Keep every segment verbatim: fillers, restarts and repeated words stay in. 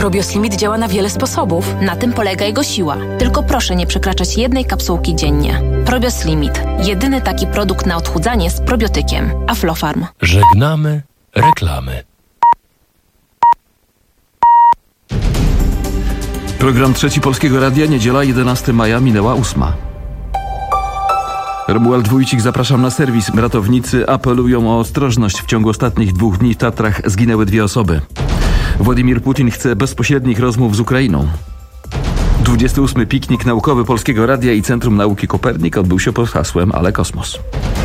Probioslimit działa na wiele sposobów. Na tym polega jego siła. Tylko proszę nie przekraczać jednej kapsułki dziennie. Probioslimit. Jedyny taki produkt na odchudzanie z probiotykiem. Aflofarm. Żegnamy reklamy. Program Trzeci Polskiego Radia, niedziela jedenastego maja, minęła ósma. Romuald Wójcik, zapraszam na serwis. Ratownicy apelują o ostrożność. W ciągu ostatnich dwóch dni w Tatrach zginęły dwie osoby. Władimir Putin chce bezpośrednich rozmów z Ukrainą. dwudziesty ósmy piknik naukowy Polskiego Radia i Centrum Nauki Kopernik odbył się pod hasłem Ale Kosmos.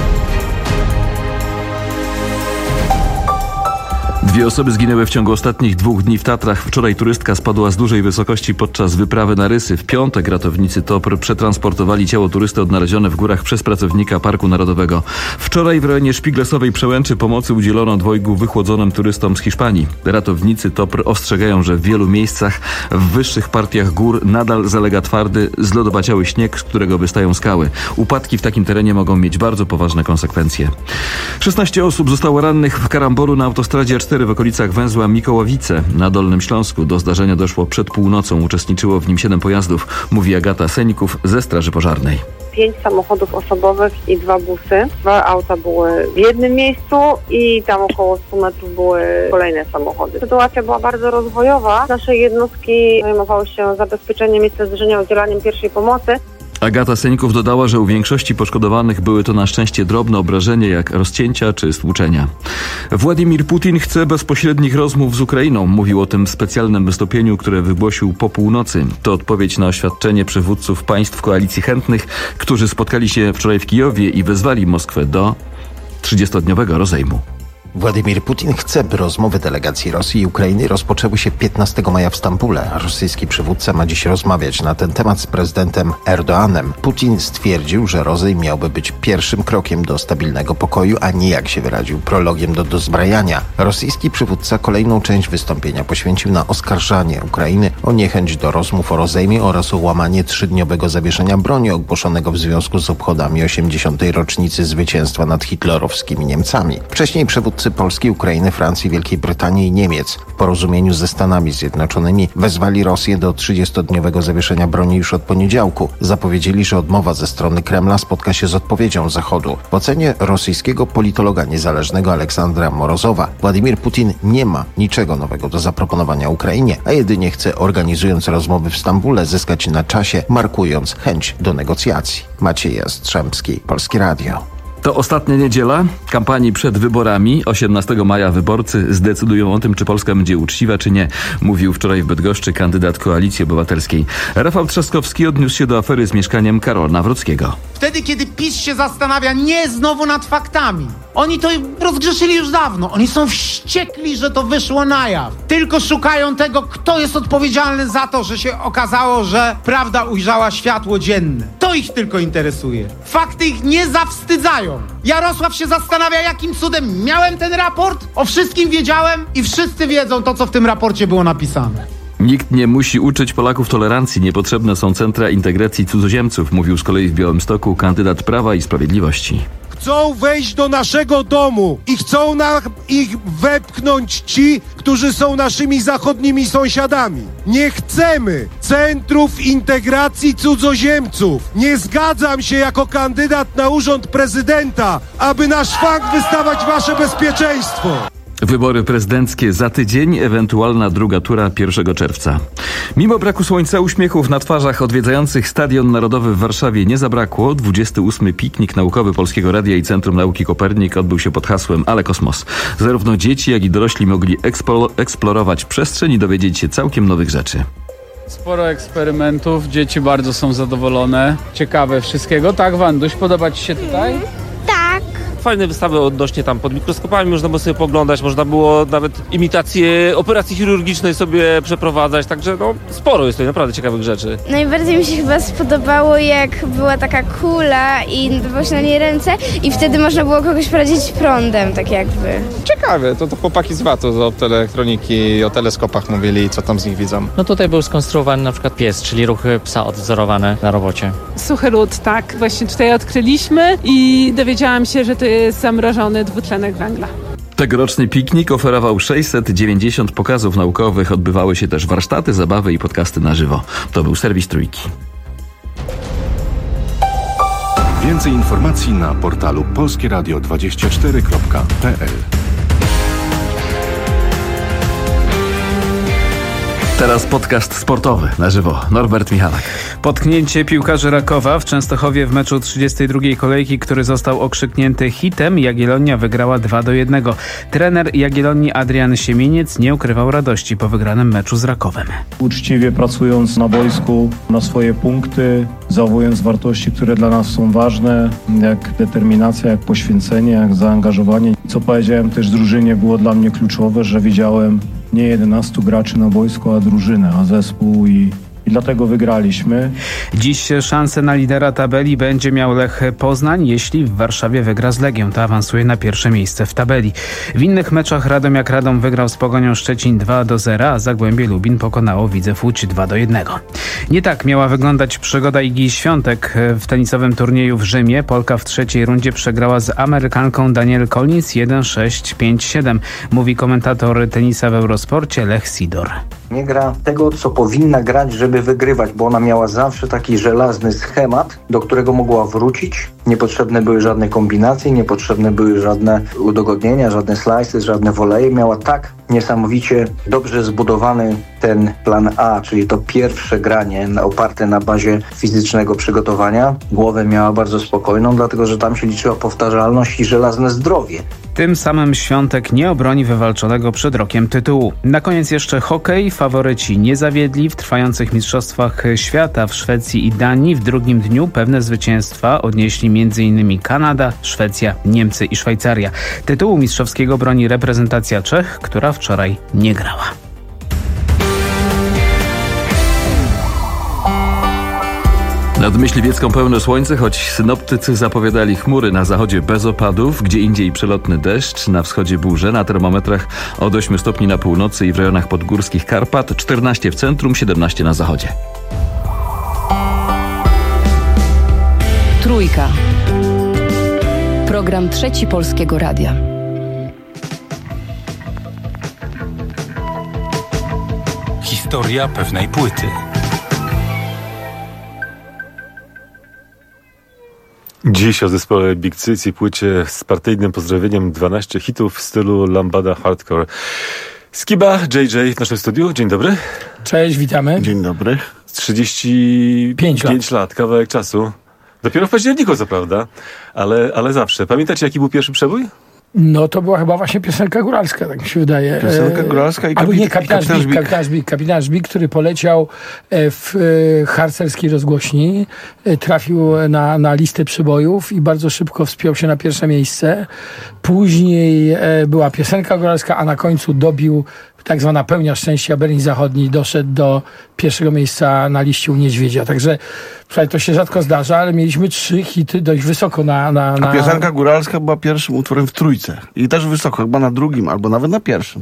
Dwie osoby zginęły w ciągu ostatnich dwóch dni w Tatrach. Wczoraj turystka spadła z dużej wysokości podczas wyprawy na Rysy. W piątek ratownicy T O P R przetransportowali ciało turysty odnalezione w górach przez pracownika Parku Narodowego. Wczoraj w rejonie Szpiglesowej Przełęczy pomocy udzielono dwojgu wychłodzonym turystom z Hiszpanii. Ratownicy T O P R ostrzegają, że w wielu miejscach w wyższych partiach gór nadal zalega twardy, zlodowaciały śnieg, z którego wystają skały. Upadki w takim terenie mogą mieć bardzo poważne konsekwencje. szesnaście osób zostało rannych w karamboru na autostradzie A cztery w okolicach węzła Mikołowice na Dolnym Śląsku. Do zdarzenia doszło przed północą. Uczestniczyło w nim siedem pojazdów, mówi Agata Seńków ze Straży Pożarnej. Pięć samochodów osobowych i dwa busy. Dwa auta były w jednym miejscu i tam około stu metrów były kolejne samochody. Sytuacja była bardzo rozwojowa. Nasze jednostki zajmowały się zabezpieczeniem miejsca zdarzenia, udzielaniem pierwszej pomocy. Agata Seńków dodała, że u większości poszkodowanych były to na szczęście drobne obrażenia jak rozcięcia czy stłuczenia. Władimir Putin chce bezpośrednich rozmów z Ukrainą. Mówił o tym w specjalnym wystąpieniu, które wygłosił po północy. To odpowiedź na oświadczenie przywódców państw koalicji chętnych, którzy spotkali się wczoraj w Kijowie i wezwali Moskwę do trzydziestodniowego rozejmu. Władimir Putin chce, by rozmowy delegacji Rosji i Ukrainy rozpoczęły się piętnastego maja w Stambule. Rosyjski przywódca ma dziś rozmawiać na ten temat z prezydentem Erdoğanem. Putin stwierdził, że rozejm miałby być pierwszym krokiem do stabilnego pokoju, a nie, jak się wyraził, prologiem do dozbrajania. Rosyjski przywódca kolejną część wystąpienia poświęcił na oskarżanie Ukrainy o niechęć do rozmów o rozejmie oraz o łamanie trzydniowego zawieszenia broni ogłoszonego w związku z obchodami osiemdziesiątej rocznicy zwycięstwa nad hitlerowskimi Niemcami. Wcześniej przywódcy Polski, Ukrainy, Francji, Wielkiej Brytanii i Niemiec w porozumieniu ze Stanami Zjednoczonymi wezwali Rosję do trzydziestodniowego zawieszenia broni już od poniedziałku. Zapowiedzieli, że odmowa ze strony Kremla spotka się z odpowiedzią Zachodu. W ocenie rosyjskiego politologa niezależnego Aleksandra Morozowa Władimir Putin nie ma niczego nowego do zaproponowania Ukrainie, a jedynie chce, organizując rozmowy w Stambule, zyskać na czasie, markując chęć do negocjacji. Maciej Jastrzębski, Polskie Radio. To ostatnia niedziela kampanii przed wyborami. osiemnastego maja wyborcy zdecydują o tym, czy Polska będzie uczciwa, czy nie, mówił wczoraj w Bydgoszczy kandydat Koalicji Obywatelskiej. Rafał Trzaskowski odniósł się do afery z mieszkaniem Karola Nawrockiego. Wtedy, kiedy PiS się zastanawia nie znowu nad faktami. Oni to rozgrzeszyli już dawno. Oni są wściekli, że to wyszło na jaw. Tylko szukają tego, kto jest odpowiedzialny za to, że się okazało, że prawda ujrzała światło dzienne. To ich tylko interesuje. Fakty ich nie zawstydzają. Jarosław się zastanawia, jakim cudem miałem ten raport, o wszystkim wiedziałem i wszyscy wiedzą to, co w tym raporcie było napisane. Nikt nie musi uczyć Polaków tolerancji. Niepotrzebne są centra integracji cudzoziemców, mówił z kolei w Białymstoku kandydat Prawa i Sprawiedliwości. Chcą wejść do naszego domu i chcą na ich wepchnąć ci, którzy są naszymi zachodnimi sąsiadami. Nie chcemy centrów integracji cudzoziemców. Nie zgadzam się jako kandydat na urząd prezydenta, aby na szwank wystawać wasze bezpieczeństwo. Wybory prezydenckie za tydzień, ewentualna druga tura pierwszego czerwca. Mimo braku słońca, uśmiechów na twarzach odwiedzających Stadion Narodowy w Warszawie nie zabrakło. dwudziesty ósmy piknik naukowy Polskiego Radia i Centrum Nauki Kopernik odbył się pod hasłem Ale Kosmos. Zarówno dzieci, jak i dorośli mogli eksplo- eksplorować przestrzeń i dowiedzieć się całkiem nowych rzeczy. Sporo eksperymentów, dzieci bardzo są zadowolone, ciekawe wszystkiego. Tak, Wanduś, podoba ci się tutaj? Tak. Fajne wystawy odnośnie tam pod mikroskopami, można było sobie poglądać, można było nawet imitację operacji chirurgicznej sobie przeprowadzać, także no sporo jest tutaj naprawdę ciekawych rzeczy. Najbardziej mi się chyba spodobało, jak była taka kula i nadawało się na niej ręce i wtedy można było kogoś prowadzić prądem, tak jakby. Ciekawe, to, to chłopaki z watu z optoelektroniki o teleskopach mówili, co tam z nich widzą. No tutaj był skonstruowany na przykład pies, czyli ruchy psa odwzorowane na robocie. Suchy lód, tak, właśnie tutaj odkryliśmy i dowiedziałam się, że to jest zamrożony dwutlenek węgla. Tegoroczny piknik oferował sześćset dziewięćdziesiąt pokazów naukowych. Odbywały się też warsztaty, zabawy i podcasty na żywo. To był serwis Trójki. Więcej informacji na portalu polskie radio dwadzieścia cztery kropka p l. Teraz podcast sportowy na żywo. Norbert Michalak. Potknięcie piłkarzy Rakowa w Częstochowie w meczu trzydziestej drugiej kolejki, który został okrzyknięty hitem. Jagiellonia wygrała dwa do jednego. Trener Jagiellonii Adrian Siemieniec nie ukrywał radości po wygranym meczu z Rakowem. Uczciwie pracując na boisku na swoje punkty, zachowując wartości, które dla nas są ważne, jak determinacja, jak poświęcenie, jak zaangażowanie. Co powiedziałem też drużynie, było dla mnie kluczowe, że widziałem nie jedenastu graczy na boisku, a drużynę, a zespół i, i dlatego wygraliśmy. Dziś szansę na lidera tabeli będzie miał Lech Poznań. Jeśli w Warszawie wygra z Legią, to awansuje na pierwsze miejsce w tabeli. W innych meczach Radomiak Radom wygrał z Pogonią Szczecin dwa do zera, a Zagłębie Lubin pokonało Widzew Łódź dwa do jednego. Nie tak miała wyglądać przygoda Igi Świątek w tenisowym turnieju w Rzymie. Polka w trzeciej rundzie przegrała z Amerykanką Danielle Collins jeden sześć pięć siedem. Mówi komentator tenisa w Eurosporcie Lech Sidor. Nie gra tego, co powinna grać, żeby wygrywać, bo ona miała zawsze taki żelazny schemat, do którego mogła wrócić. Niepotrzebne były żadne kombinacje, niepotrzebne były żadne udogodnienia, żadne slices, żadne woleje. Miała tak niesamowicie dobrze zbudowany ten plan A, czyli to pierwsze granie oparte na bazie fizycznego przygotowania. Głowę miała bardzo spokojną, dlatego że tam się liczyła powtarzalność i żelazne zdrowie. Tym samym Świątek nie obroni wywalczonego przed rokiem tytułu. Na koniec jeszcze hokej. Faworyci nie zawiedli w trwających mistrzostwach świata w Szwecji i Danii. W drugim dniu pewne zwycięstwa odnieśli m.in. Kanada, Szwecja, Niemcy i Szwajcaria. Tytułu mistrzowskiego broni reprezentacja Czech, która wczoraj nie grała. Nad Myśliwiecką pełne słońce, choć synoptycy zapowiadali chmury na zachodzie bez opadów, gdzie indziej przelotny deszcz, na wschodzie burze, na termometrach od ośmiu stopni na północy i w rejonach podgórskich Karpat, czternaście w centrum, siedemnaście na zachodzie. Trójka. Program Trzeci Polskiego Radia. Historia pewnej płyty. Dziś o zespole Big Cyc i płycie z partyjnym pozdrowieniem dwanaście hitów w stylu lambada hardcore. Skiba, J J w naszym studiu. Dzień dobry. Cześć, witamy. Dzień dobry. trzydzieści pięć lat. lat, kawałek czasu. Dopiero w październiku, co prawda, ale, ale zawsze. Pamiętacie, jaki był pierwszy przebój? No to była chyba właśnie piosenka góralska, tak mi się wydaje. Piosenka góralska i Albo kapit- nie, kapitan kapitan Żbik, kapitan Żbik, kapitan Żbik, który poleciał w harcerskiej rozgłośni, trafił na, na listę przybojów i bardzo szybko wspiął się na pierwsze miejsce. Później była piosenka góralska, a na końcu dobił tak zwana pełnia szczęścia Berlin Zachodni, doszedł do pierwszego miejsca na liście u Niedźwiedzia. Także słuchaj, to się rzadko zdarza, ale mieliśmy trzy hity dość wysoko na... na, na... A piosenka góralska była pierwszym utworem w trójce. I też wysoko, chyba na drugim, albo nawet na pierwszym.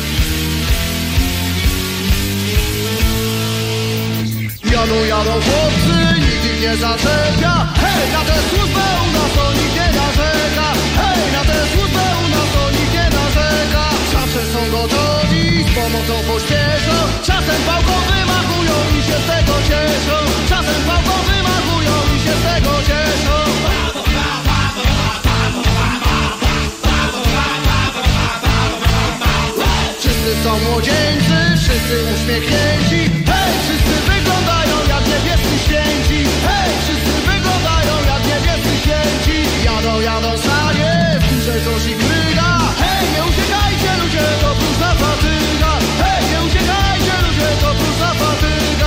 Jadą, jadą chłopcy, nikt ich nie zaczepia. Hej, na tę służbę u nas to nikt nie narzeka. Hej, na tę służbę u nas to nikt nie narzeka. Zawsze są gotowi, z pomocą pośpieszą. Czasem pałką wymachują i się z tego cieszą. Czasem pałką wymachują i się z tego cieszą. Wszyscy są młodzieńcy, wszyscy uśmiechnięci. Hej, wszyscy wyglądają jak niebiescy święci. Hej, wszyscy wyglądają jak niebiescy święci. Jadą, jadą sanie, w górze coś ich kryga. Hej, nie uciekajcie ludzie, to próżna fatyga. Hej, nie uciekajcie ludzie, to próżna fatyga.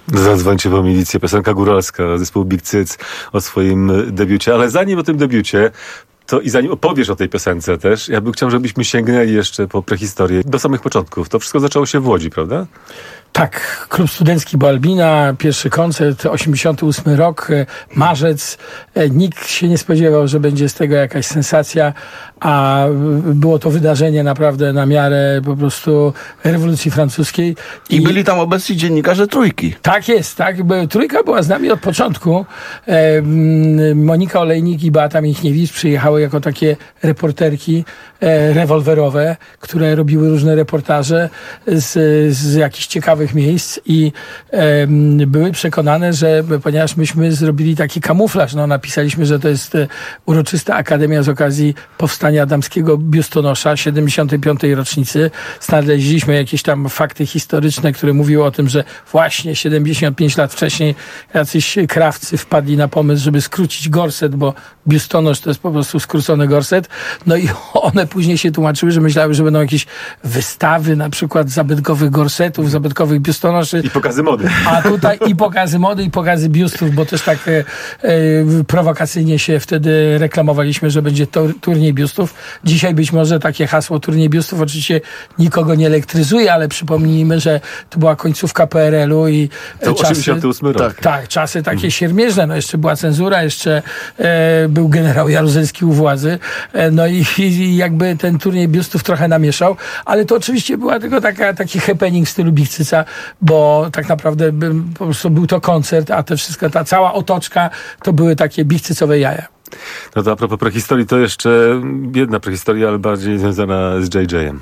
Zadzwońcie po milicję. Piosenka góralska, zespół Big Cyc o swoim debiucie. Ale zanim o tym debiucie, to i zanim opowiesz o tej piosence też, ja bym chciał, żebyśmy sięgnęli jeszcze po prehistorię, do samych początków. To wszystko zaczęło się w Łodzi, prawda? Tak, klub studencki Balbina, pierwszy koncert, osiemdziesiąty ósmy rok, marzec. Nikt się nie spodziewał, że będzie z tego jakaś sensacja, a było to wydarzenie naprawdę na miarę po prostu rewolucji francuskiej. I, I byli tam obecni dziennikarze Trójki. Tak jest, tak. Trójka była z nami od początku. Monika Olejnik i Beata Michniewicz przyjechały jako takie reporterki rewolwerowe, które robiły różne reportaże z, z jakichś ciekawych miejsc i e, były przekonane, że ponieważ myśmy zrobili taki kamuflaż, no napisaliśmy, że to jest uroczysta akademia z okazji powstania damskiego biustonosza siedemdziesiątej piątej rocznicy. Znaleźliśmy jakieś tam fakty historyczne, które mówiły o tym, że właśnie siedemdziesiąt pięć lat wcześniej jacyś krawcy wpadli na pomysł, żeby skrócić gorset, bo biustonosz to jest po prostu skrócony gorset. No i one później się tłumaczyły, że myślały, że będą jakieś wystawy, na przykład zabytkowych gorsetów, zabytkowych biustonoszy. I pokazy mody. A tutaj i pokazy mody, i pokazy biustów, bo też tak e, e, prowokacyjnie się wtedy reklamowaliśmy, że będzie to, turniej biustów. Dzisiaj być może takie hasło turniej biustów oczywiście nikogo nie elektryzuje, ale przypomnijmy, że to była końcówka P R L u i to czasy, osiemdziesiąty ósmy rok. Tak, tak, czasy takie mhm. siermierzne. No jeszcze była cenzura, jeszcze e, był generał Jaruzelski u władzy. E, no i, i jakby ten turniej biustów trochę namieszał, ale to oczywiście była tylko taka, taki happening w stylu Big Cyca, bo tak naprawdę by, po prostu był to koncert, a te wszystko, ta cała otoczka to były takie Big Cycowe jaja. No to a propos prehistorii, to jeszcze jedna prehistoria, ale bardziej związana z J J-em.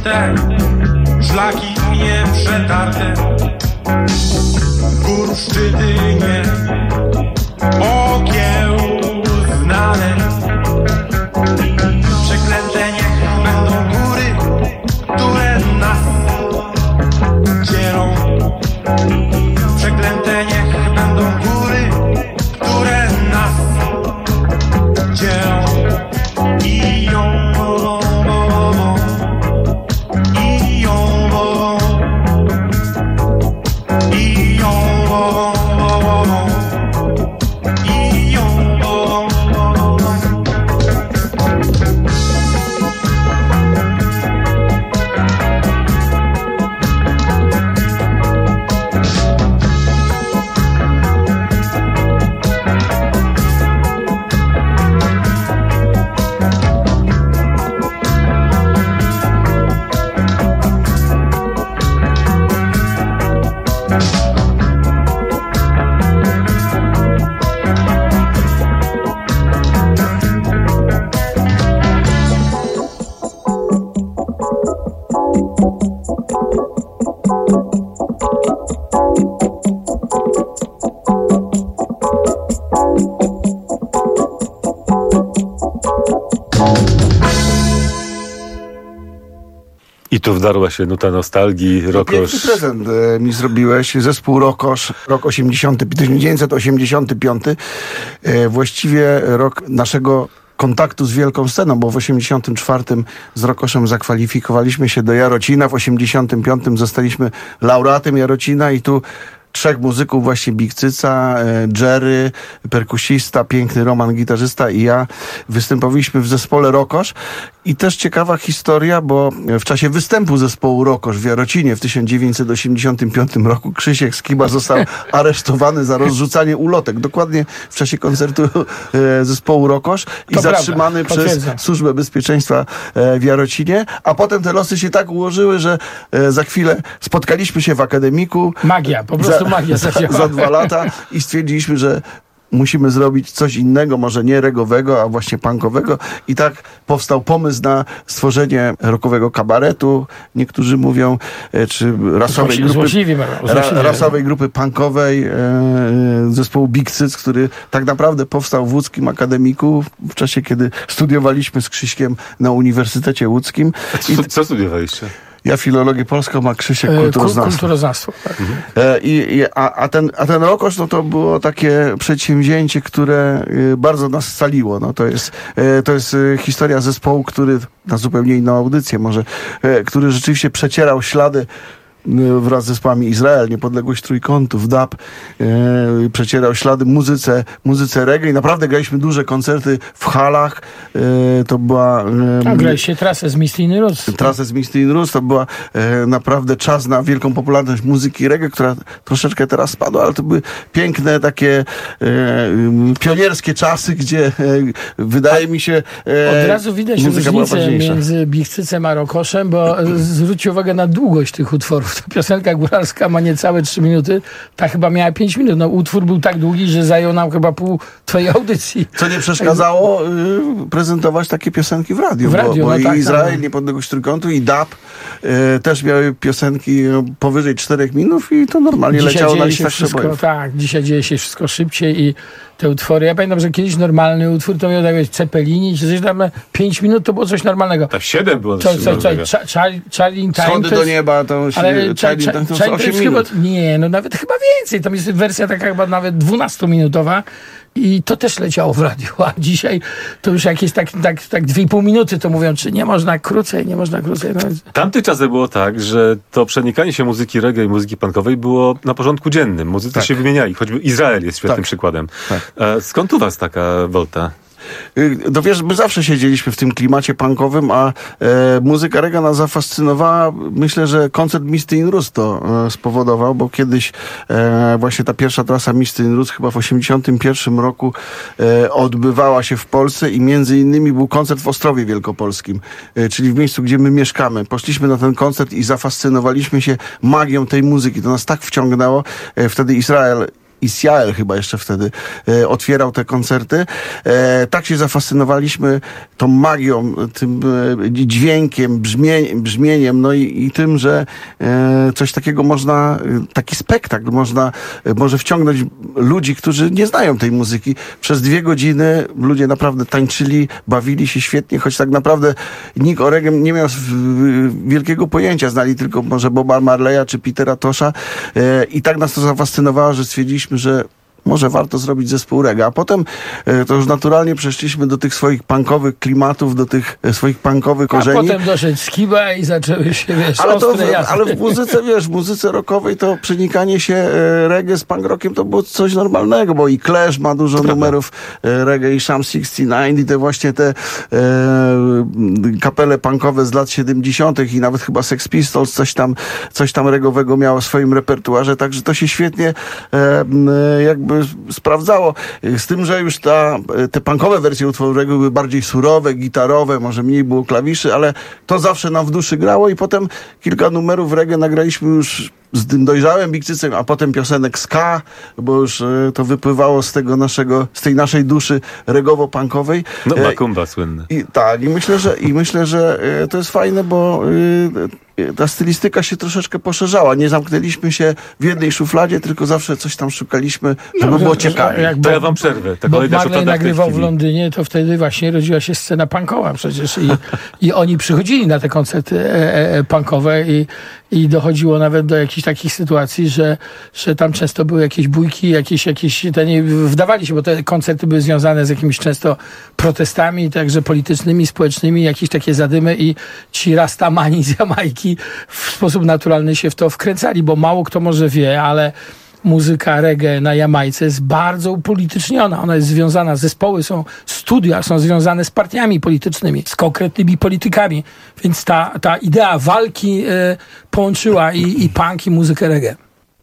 puste, szlaki nieprzetarte, gór szczyty nie okiełznane. Przeklęte niech będą góry, które nas dzielą. Przeklęte niech będą góry, które nas dzielą. I ją wolą, wolą, i ją wolą, i ją wolą, wolą, i ją wolą, wolą. I tu wdarła się nuta nostalgii, Rokosz. Piękny prezent e, mi zrobiłeś, zespół Rokosz, rok osiemdziesiąty, tysiąc dziewięćset osiemdziesiąty piąty, e, właściwie rok naszego kontaktu z wielką sceną, bo w osiemdziesiątym czwartym z Rokoszem zakwalifikowaliśmy się do Jarocina, w osiemdziesiątym piątym zostaliśmy laureatem Jarocina i tu trzech muzyków, właśnie Big Cyca, Jerry, perkusista, piękny Roman, gitarzysta i ja występowaliśmy w zespole Rokosz. I też ciekawa historia, bo w czasie występu zespołu Rokosz w Jarocinie w tysiąc dziewięćset osiemdziesiątym piątym roku Krzysiek Skiba został aresztowany za rozrzucanie ulotek. Dokładnie w czasie koncertu e, zespołu Rokosz i to zatrzymany prawda, przez Służbę Bezpieczeństwa e, w Jarocinie. A potem te losy się tak ułożyły, że e, za chwilę spotkaliśmy się w akademiku. Magia, po prostu za, magia za, zadziałała. za dwa lata i stwierdziliśmy, że musimy zrobić coś innego, może nie regowego, a właśnie punkowego. I tak powstał pomysł na stworzenie rockowego kabaretu, niektórzy mówią, czy rasowej grupy, złośliwi, złośliwi. Ra, rasowej grupy punkowej, e, zespołu Big Cyc, który tak naprawdę powstał w łódzkim akademiku w czasie, kiedy studiowaliśmy z Krzyśkiem na Uniwersytecie Łódzkim. A co, I, co studiowaliście? Ja filologię polską, a Krzysiek kulturoznawstwo. Kulturoznawstwo, tak. I, i, a, a, ten, a ten Rokosz, no to było takie przedsięwzięcie, które bardzo nas scaliło. No to jest, to jest historia zespołu, który, na zupełnie inną audycję może, który rzeczywiście przecierał ślady wraz z zespołami Izrael, Niepodległość Trójkątów, D A P, e, przecierał ślady muzyce, muzyce reggae i naprawdę graliśmy duże koncerty w halach. E, to była... E, A graliście trasę z Misty Roots. Trasę z Misty Roots, to była e, naprawdę czas na wielką popularność muzyki reggae, która troszeczkę teraz spadła, ale to były piękne takie e, pionierskie czasy, gdzie e, wydaje mi się e, od razu widać różnicę między Big Cycem a Rokoszem, bo zwróćcie uwagę na długość tych utworów. Ta piosenka góralska ma niecałe trzy minuty, ta chyba miała pięć minut. No, utwór był tak długi, że zajął nam chyba pół twojej audycji. Co nie przeszkadzało y, prezentować takie piosenki w radiu. W radiu, bo, bo no i tak, Izrael, tak. Niepodległość Trójkątu i D A P y, też miały piosenki powyżej czterech minut i to normalnie dzisiaj leciało na dzieje się listach wszystko, przebojów. tak, dzisiaj dzieje się wszystko szybciej i te utwory. Ja pamiętam, że kiedyś normalny utwór to miał tak być Cepelini, czy coś tam, pięć minut to było coś normalnego. Tak, siedem było coś normalnego. Charlie Time. Schody do nieba, to się... Ale Charlie Time to osiem minut. Chyba, nie, no nawet chyba więcej. Tam jest wersja taka chyba nawet dwunastominutowa i to też leciało w radiu. A dzisiaj to już jakieś tak, tak, tak dwie i pół minuty to mówią, czy nie można krócej, nie można krócej. No. Tamtych czasach było tak, że to przenikanie się muzyki reggae i muzyki punkowej było na porządku dziennym. Muzycy tak. się wymieniali, choćby Izrael jest świetnym tak. przykładem. Tak. Skąd u was taka wolta? No wiesz, my zawsze siedzieliśmy w tym klimacie punkowym, a e, muzyka reggae nas zafascynowała. Myślę, że koncert Misty in Roots to e, spowodował, bo kiedyś e, właśnie ta pierwsza trasa Misty in Roots chyba w osiemdziesiątym pierwszym roku e, odbywała się w Polsce i między innymi był koncert w Ostrowie Wielkopolskim, e, czyli w miejscu, gdzie my mieszkamy. Poszliśmy na ten koncert i zafascynowaliśmy się magią tej muzyki. To nas tak wciągnęło. E, wtedy Izrael Israel chyba jeszcze wtedy e, otwierał te koncerty. E, tak się zafascynowaliśmy tą magią, tym e, dźwiękiem, brzmie, brzmieniem, no i, i tym, że e, coś takiego można, taki spektakl można, e, może wciągnąć ludzi, którzy nie znają tej muzyki. Przez dwie godziny ludzie naprawdę tańczyli, bawili się świetnie, choć tak naprawdę nikt o reggae nie miał wielkiego pojęcia. Znali tylko może Boba Marleya czy Petera Tosha. E, I tak nas to zafascynowało, że stwierdziliśmy, że może warto zrobić zespół reggae. A potem e, to już naturalnie przeszliśmy do tych swoich punkowych klimatów, do tych e, swoich punkowych korzeni. A potem doszedł Skiba i zaczęły się, wiesz, ale, to, ostre jazdy. ale w muzyce, wiesz, w muzyce rockowej to przenikanie się e, reggae z punk rockiem to było coś normalnego, bo i Clash ma dużo Prawda. numerów e, reggae, i Sham sześćdziesiąt dziewięć, i te właśnie te e, kapele punkowe z lat siedemdziesiątych i nawet chyba Sex Pistols coś tam, coś tam reggae'owego miało w swoim repertuarze, także to się świetnie e, jakby sprawdzało. Z tym, że już ta, te punkowe wersje utworów reggae były bardziej surowe, gitarowe, może mniej było klawiszy, ale to zawsze nam w duszy grało i potem kilka numerów reggae nagraliśmy już z tym dojrzałym Big Cycem, a potem piosenek ska, bo już e, to wypływało z tego naszego, z tej naszej duszy regowo-punkowej. No, Macumba słynny. I, tak, i myślę, że, i myślę, że e, to jest fajne, bo e, ta stylistyka się troszeczkę poszerzała. Nie zamknęliśmy się w jednej szufladzie, tylko zawsze coś tam szukaliśmy, żeby no, było ciekawie. Jak to ja wam przerwę. Bo Marley nagrywał w Londynie, to wtedy właśnie rodziła się scena punkowa przecież i, i oni przychodzili na te koncerty e, e, punkowe i, i dochodziło nawet do jakichś takich sytuacji, że, że tam często były jakieś bójki, jakieś, jakieś te nie wdawali się, bo te koncerty były związane z jakimiś często protestami, także politycznymi, społecznymi, jakieś takie zadymy i ci rastamani z Jamajki w sposób naturalny się w to wkręcali, bo mało kto może wie, ale muzyka reggae na Jamajce jest bardzo upolityczniona. Ona jest związana, zespoły są, studia są związane z partiami politycznymi, z konkretnymi politykami. Więc ta, ta idea walki e, połączyła i, i punk, i muzykę reggae.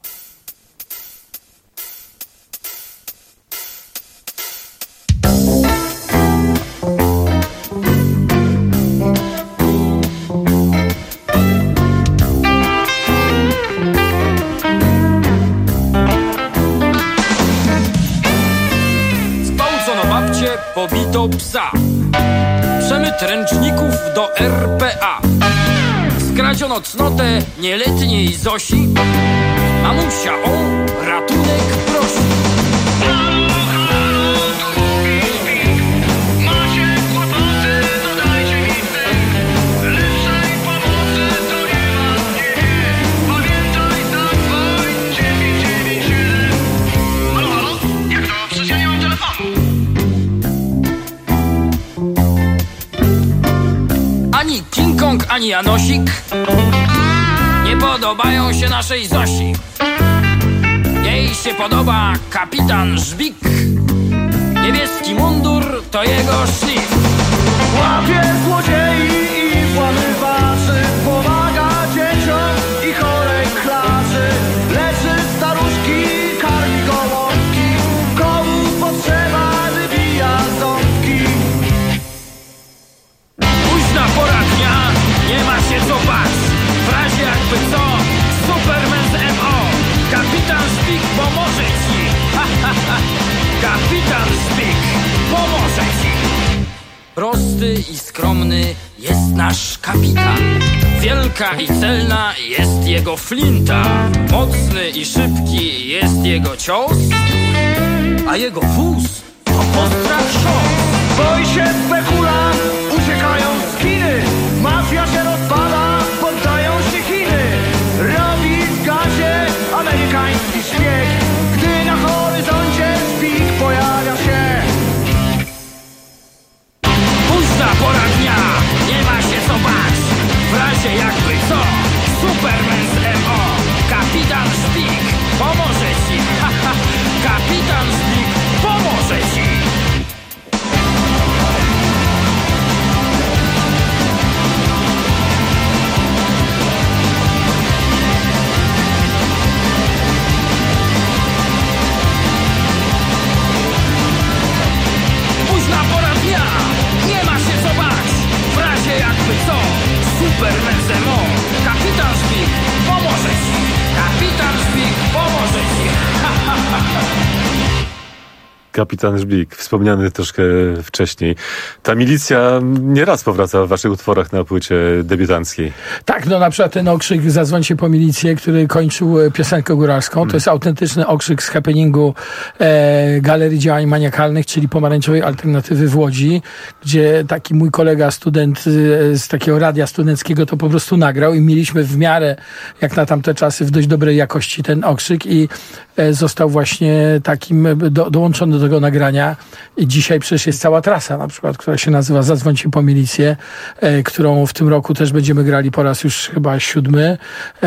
Pobito psa, przemyt ręczników do R P A, skradziono cnotę nieletniej Zosi, mamusia o ratunek prosi. Ani King Kong, ani Janosik nie podobają się naszej Zosi. Jej się podoba kapitan Żbik. Niebieski mundur to jego szlif. Łapie złodziei i włamywaczy, pomaga dzieciom i chorej klaczy, leczy staruszki, karmi gołąbki, komu potrzeba wybija ząbki. Późna pora dnia, nie ma się co bać. W razie jakby co, Superman z M O. Kapitan Żbik pomoże ci. Ha, ha, ha. Kapitan Żbik pomoże ci. Prosty i skromny jest nasz kapitan. Wielka i celna jest jego flinta. Mocny i szybki jest jego cios, a jego wóz to postrach szos. Boi się spekulant, uciekają z Chiny. Mafia się rozpada, poddają się Chiny. Robi w gazie amerykański szpieg, gdy na horyzoncie Żbik pojawia się. Późna pora dnia, nie ma się co bać. W razie jakby co, Superman z M O. Kapitan Żbik pomoże ci. Ha, ha. Kapitan Żbik pomoże ci. Kapitan Żbik, wspomniany troszkę wcześniej. Ta milicja nieraz powraca w waszych utworach na płycie debiutanckiej. Tak, no na przykład ten okrzyk "Zadzwońcie po milicję", który kończył piosenkę góralską, hmm. to jest autentyczny okrzyk z happeningu e, Galerii Działań Maniakalnych, czyli Pomarańczowej Alternatywy w Łodzi, gdzie taki mój kolega, student z takiego radia studenckiego to po prostu nagrał i mieliśmy w miarę, jak na tamte czasy, w dość dobrej jakości ten okrzyk i e, został właśnie takim do, dołączony do tego nagrania. I dzisiaj przecież jest cała trasa na przykład, która się nazywa "Zadzwońcie po milicję", e, którą w tym roku też będziemy grali po raz już chyba siódmy. E,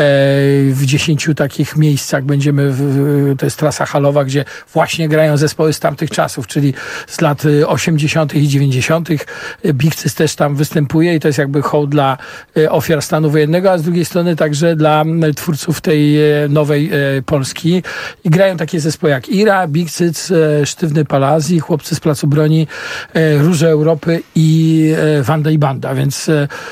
w dziesięciu takich miejscach będziemy, w, to jest trasa halowa, gdzie właśnie grają zespoły z tamtych czasów, czyli z lat osiemdziesiątych i dziewięćdziesiątych. Big Cyc też tam występuje i to jest jakby hołd dla ofiar stanu wojennego, a z drugiej strony także dla twórców tej nowej Polski. I grają takie zespoły jak Ira, Big Cyc, Sztywny Palazzi, Chłopcy z Placu Broni, Róże Europy i Wanda i Banda. Więc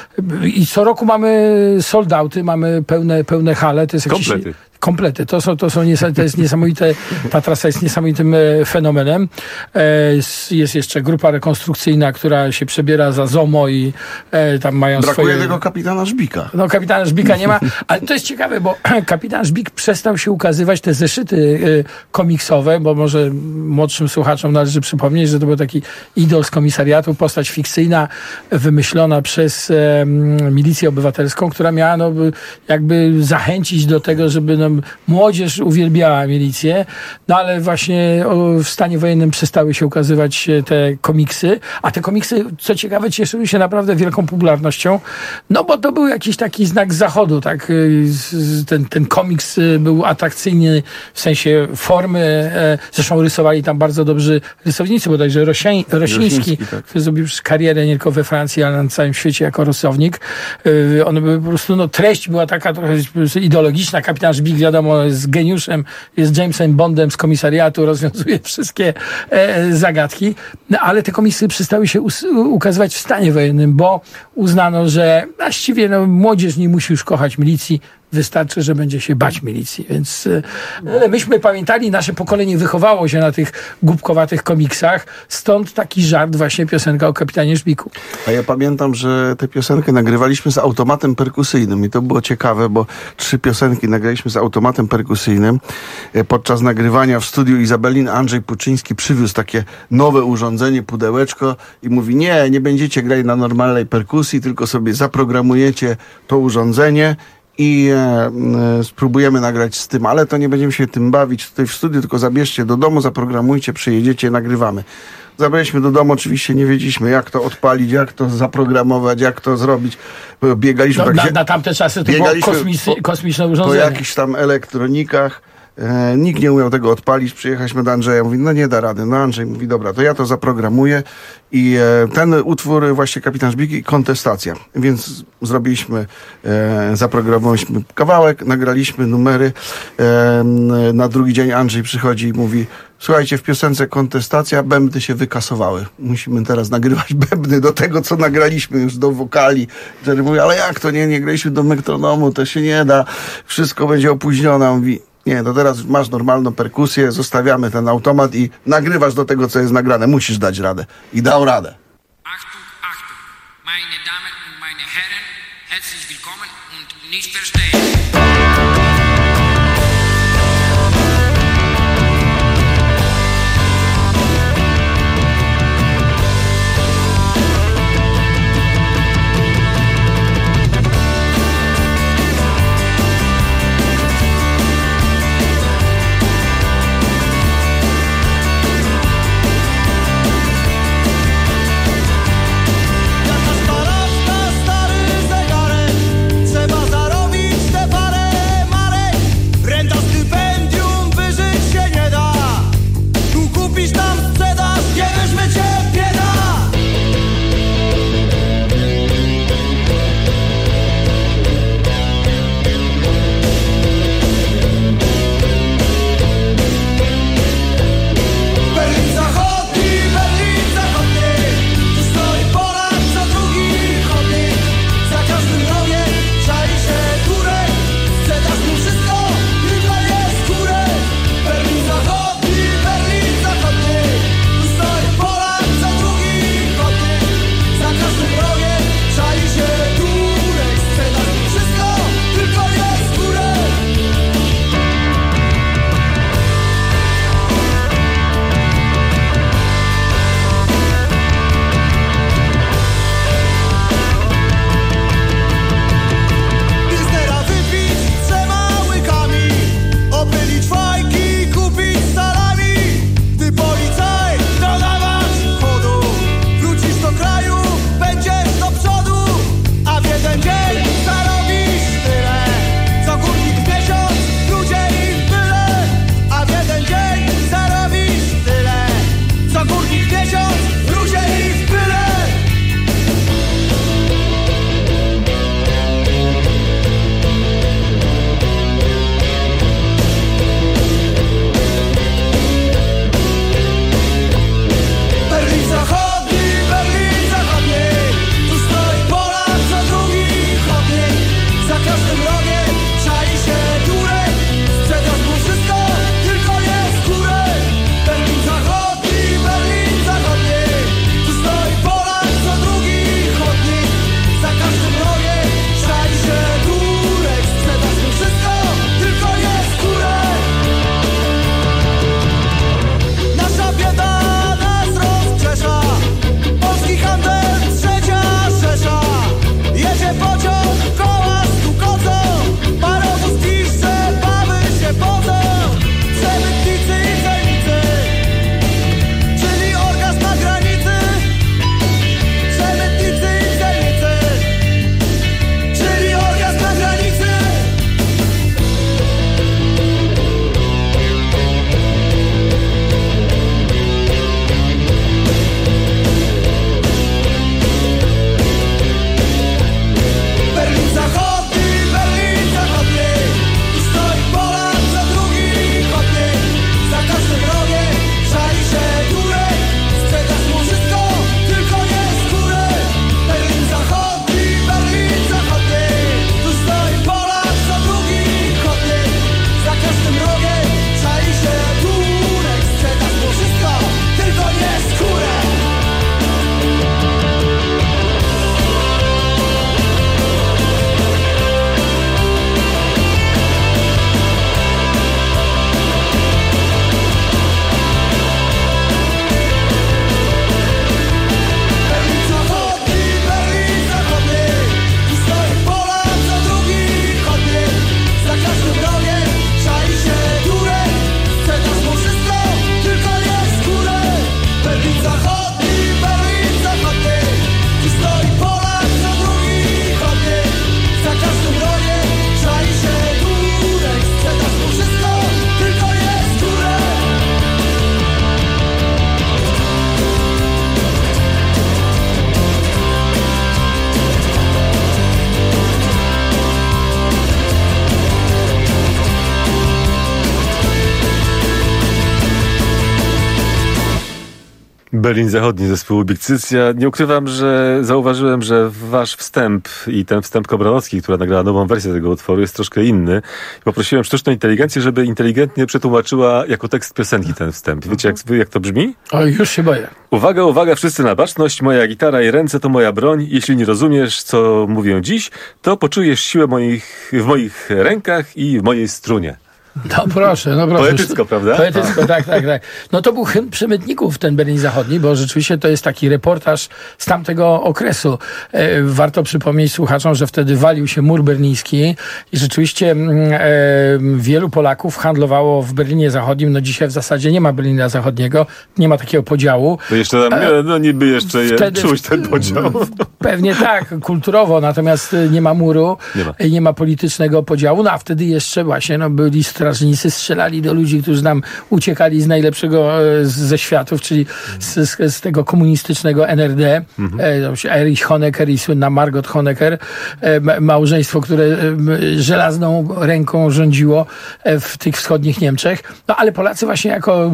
i co roku mamy sold outy, mamy pełne, pełne hale. To jest jakiś, komplety. Komplety. To są, to są nies- to jest niesamowite, ta trasa jest niesamowitym e, fenomenem. E, jest jeszcze grupa rekonstrukcyjna, która się przebiera za ZOMO i e, tam mają Brakuje swoje... Brakuje tego Kapitana Żbika. No, Kapitana Żbika nie ma, ale to jest ciekawe, bo Kapitan Żbik przestał się ukazywać, te zeszyty e, komiksowe, bo może młodszym słuchaczom należy przypomnieć, że to był taki idol z komisariatu, postać fikcyjna, wymyślona przez e, milicję obywatelską, która miała no, jakby zachęcić do tego, żeby no, młodzież uwielbiała milicję, no ale właśnie w stanie wojennym przestały się ukazywać te komiksy, a te komiksy, co ciekawe, cieszyły się naprawdę wielką popularnością, no bo to był jakiś taki znak zachodu, tak, ten, ten komiks był atrakcyjny w sensie formy, zresztą rysowali tam bardzo dobrzy rysownicy, bodajże Rosień, Rosiński, Rosiński tak. który zrobił karierę nie tylko we Francji, ale na całym świecie jako rysownik. On był po prostu, no treść była taka trochę ideologiczna, Kapitan Żbik wiadomo, jest geniuszem, jest Jamesem Bondem z komisariatu, rozwiązuje wszystkie e, zagadki, no, ale te komiksy przestały się us- ukazywać w stanie wojennym, bo uznano, że właściwie no, młodzież nie musi już kochać milicji, wystarczy, że będzie się bać milicji. Więc ale myśmy pamiętali, nasze pokolenie wychowało się na tych głupkowatych komiksach, stąd taki żart, właśnie piosenka o Kapitanie Żbiku. A ja pamiętam, że tę piosenkę nagrywaliśmy z automatem perkusyjnym i to było ciekawe, bo trzy piosenki nagraliśmy z automatem perkusyjnym. Podczas nagrywania w studiu Izabelin Andrzej Puczyński przywiózł takie nowe urządzenie, pudełeczko i mówi, nie, nie będziecie grali na normalnej perkusji, tylko sobie zaprogramujecie to urządzenie i e, spróbujemy nagrać z tym, ale to nie będziemy się tym bawić tutaj w studiu, tylko zabierzcie do domu, zaprogramujcie, przyjedziecie, nagrywamy. Zabraliśmy do domu, oczywiście nie wiedzieliśmy, jak to odpalić, jak to zaprogramować, jak to zrobić. Biegaliśmy... No, tak, na, na tamte czasy to było kosmiczne, kosmiczne urządzenie. Po jakichś tam elektronikach. E, nikt nie umiał tego odpalić. Przyjechaliśmy do Andrzeja, mówi, no nie da rady. No Andrzej mówi, dobra, to ja to zaprogramuję. I e, ten utwór właśnie Kapitan Żbik i Kontestacja. Więc zrobiliśmy, e, zaprogramowaliśmy kawałek, nagraliśmy numery. E, na drugi dzień Andrzej przychodzi i mówi, słuchajcie, w piosence Kontestacja bębny się wykasowały. Musimy teraz nagrywać bębny do tego, co nagraliśmy już do wokali. Jerry mówi, ale jak to nie, nie graliśmy do metronomu, to się nie da. Wszystko będzie opóźnione. On mówi, nie, to teraz masz normalną perkusję, zostawiamy ten automat i nagrywasz do tego, co jest nagrane. Musisz dać radę. I dał radę. Achtung, Achtung, meine Damen und meine Herren, herzlich willkommen und nicht verstehen. Stary zegarek, trzeba zarobić te Berlin Zachodni zespołu Big Cyc. Ja nie ukrywam, że zauważyłem, że wasz wstęp i ten wstęp Kobranowski, która nagrała nową wersję tego utworu, jest troszkę inny. Poprosiłem sztuczną inteligencję, żeby inteligentnie przetłumaczyła jako tekst piosenki ten wstęp. Wiecie, jak, jak to brzmi? O, już się boję. Uwaga, uwaga, wszyscy na baczność. Moja gitara i ręce to moja broń. Jeśli nie rozumiesz, co mówię dziś, to poczujesz siłę moich, w moich rękach i w mojej strunie. No proszę, no proszę. Poetycko, prawda? Poetycko, tak, tak, tak. No to był hymn przemytników, ten Berlin Zachodni, bo rzeczywiście to jest taki reportaż z tamtego okresu. E, warto przypomnieć słuchaczom, że wtedy walił się mur berliński i rzeczywiście e, wielu Polaków handlowało w Berlinie Zachodnim. No dzisiaj w zasadzie nie ma Berlina Zachodniego, nie ma takiego podziału. To jeszcze tam, e, no niby jeszcze wtedy, czuć ten podział. Pewnie tak, kulturowo, natomiast nie ma muru, nie ma, nie ma politycznego podziału, no a wtedy jeszcze właśnie no, byli strażnicy, strzelali do ludzi, którzy nam uciekali z najlepszego ze światów, czyli z, z, z tego komunistycznego N R D. Mhm. Erich Honecker i słynna Margot Honecker. Małżeństwo, które żelazną ręką rządziło w tych wschodnich Niemczech. No ale Polacy właśnie jako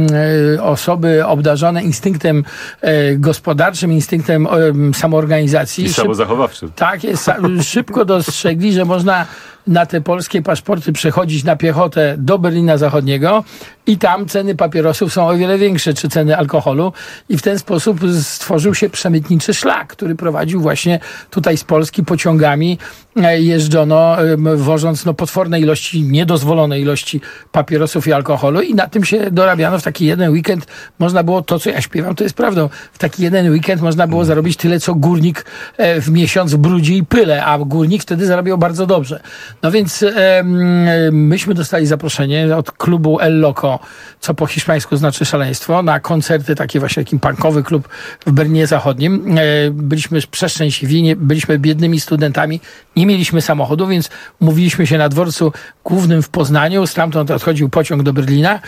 osoby obdarzone instynktem gospodarczym, instynktem samoorganizacji. I samozachowawczym. Tak jest. Szybko dostrzegli, że można na te polskie paszporty przechodzić na piechotę do Berlina Zachodniego i tam ceny papierosów są o wiele większe, czy ceny alkoholu i w ten sposób stworzył się przemytniczy szlak, który prowadził właśnie tutaj z Polski pociągami. Jeżdżono, wożąc no, potworne ilości, niedozwolone ilości papierosów i alkoholu i na tym się dorabiano. W taki jeden weekend można było, to co ja śpiewam, to jest prawdą, w taki jeden weekend można było zarobić tyle, co górnik w miesiąc w brudzie i pyle, a górnik wtedy zarabiał bardzo dobrze. No więc e, myśmy dostali zaproszenie od klubu El Loco, co po hiszpańsku znaczy szaleństwo, na koncerty, takie właśnie taki punkowy klub w Berlinie Zachodnim. E, byliśmy przeszczęśliwi, nie, byliśmy biednymi studentami, nie mieliśmy samochodu, więc umówiliśmy się na dworcu głównym w Poznaniu, stamtąd odchodził pociąg do Berlina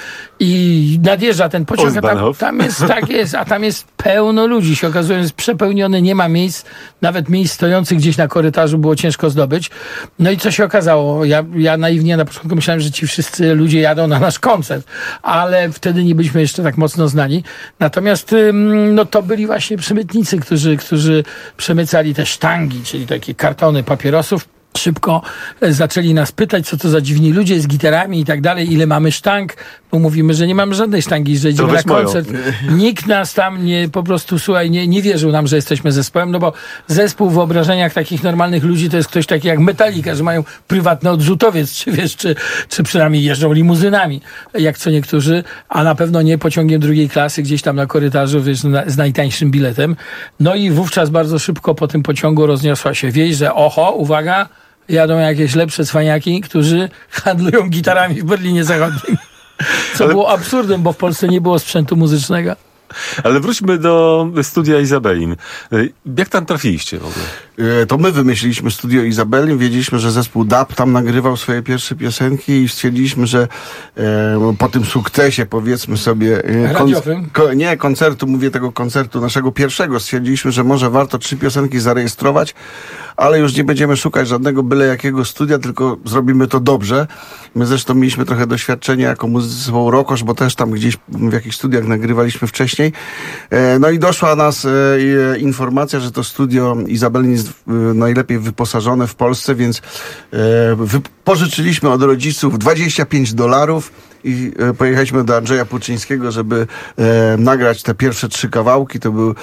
i nadjeżdża ten pociąg, a tam, tam jest, tak jest, a tam jest pełno ludzi, się okazuje, że jest przepełniony, nie ma miejsc, nawet miejsc stojących gdzieś na korytarzu było ciężko zdobyć. No i co się okazało? Ja, ja naiwnie na początku myślałem, że ci wszyscy ludzie jadą na nasz koncert, ale wtedy nie byliśmy jeszcze tak mocno znani. Natomiast no to byli właśnie przemytnicy, którzy, którzy przemycali te sztangi, czyli takie kartony papierosów. Szybko zaczęli nas pytać, co to za dziwni ludzie z gitarami i tak dalej, ile mamy sztang, bo mówimy, że nie mamy żadnej sztangi, że idziemy na koncert. Nikt nas tam nie, po prostu, słuchaj, nie, nie wierzył nam, że jesteśmy zespołem, no bo zespół w wyobrażeniach takich normalnych ludzi to jest ktoś taki jak Metallica, że mają prywatny odrzutowiec, czy wiesz, czy, czy przynajmniej jeżdżą limuzynami, jak co niektórzy, a na pewno nie pociągiem drugiej klasy, gdzieś tam na korytarzu, wiesz, na, z najtańszym biletem. No i wówczas bardzo szybko po tym pociągu rozniosła się wieść, że oho, uwaga, jadą jakieś lepsze cwaniaki, którzy handlują gitarami w Berlinie Zachodnim. Co Ale... było absurdem, bo w Polsce nie było sprzętu muzycznego. Ale wróćmy do studia Izabelin. Jak tam trafiliście w ogóle? To my wymyśliliśmy studio Izabelin. Wiedzieliśmy, że zespół D A P tam nagrywał swoje pierwsze piosenki i stwierdziliśmy, że e, po tym sukcesie, powiedzmy sobie... E, Radiowym? Kon, nie, koncertu, mówię tego koncertu naszego pierwszego. Stwierdziliśmy, że może warto trzy piosenki zarejestrować, ale już nie będziemy szukać żadnego byle jakiego studia, tylko zrobimy to dobrze. My zresztą mieliśmy trochę doświadczenia jako muzycy zespołu Rokosz, bo też tam gdzieś w jakichś studiach nagrywaliśmy wcześniej. No i doszła nas informacja, że to studio Izabelin jest najlepiej wyposażone w Polsce, więc pożyczyliśmy od rodziców dwadzieścia pięć dolarów i pojechaliśmy do Andrzeja Puczyńskiego, żeby e, nagrać te pierwsze trzy kawałki. To był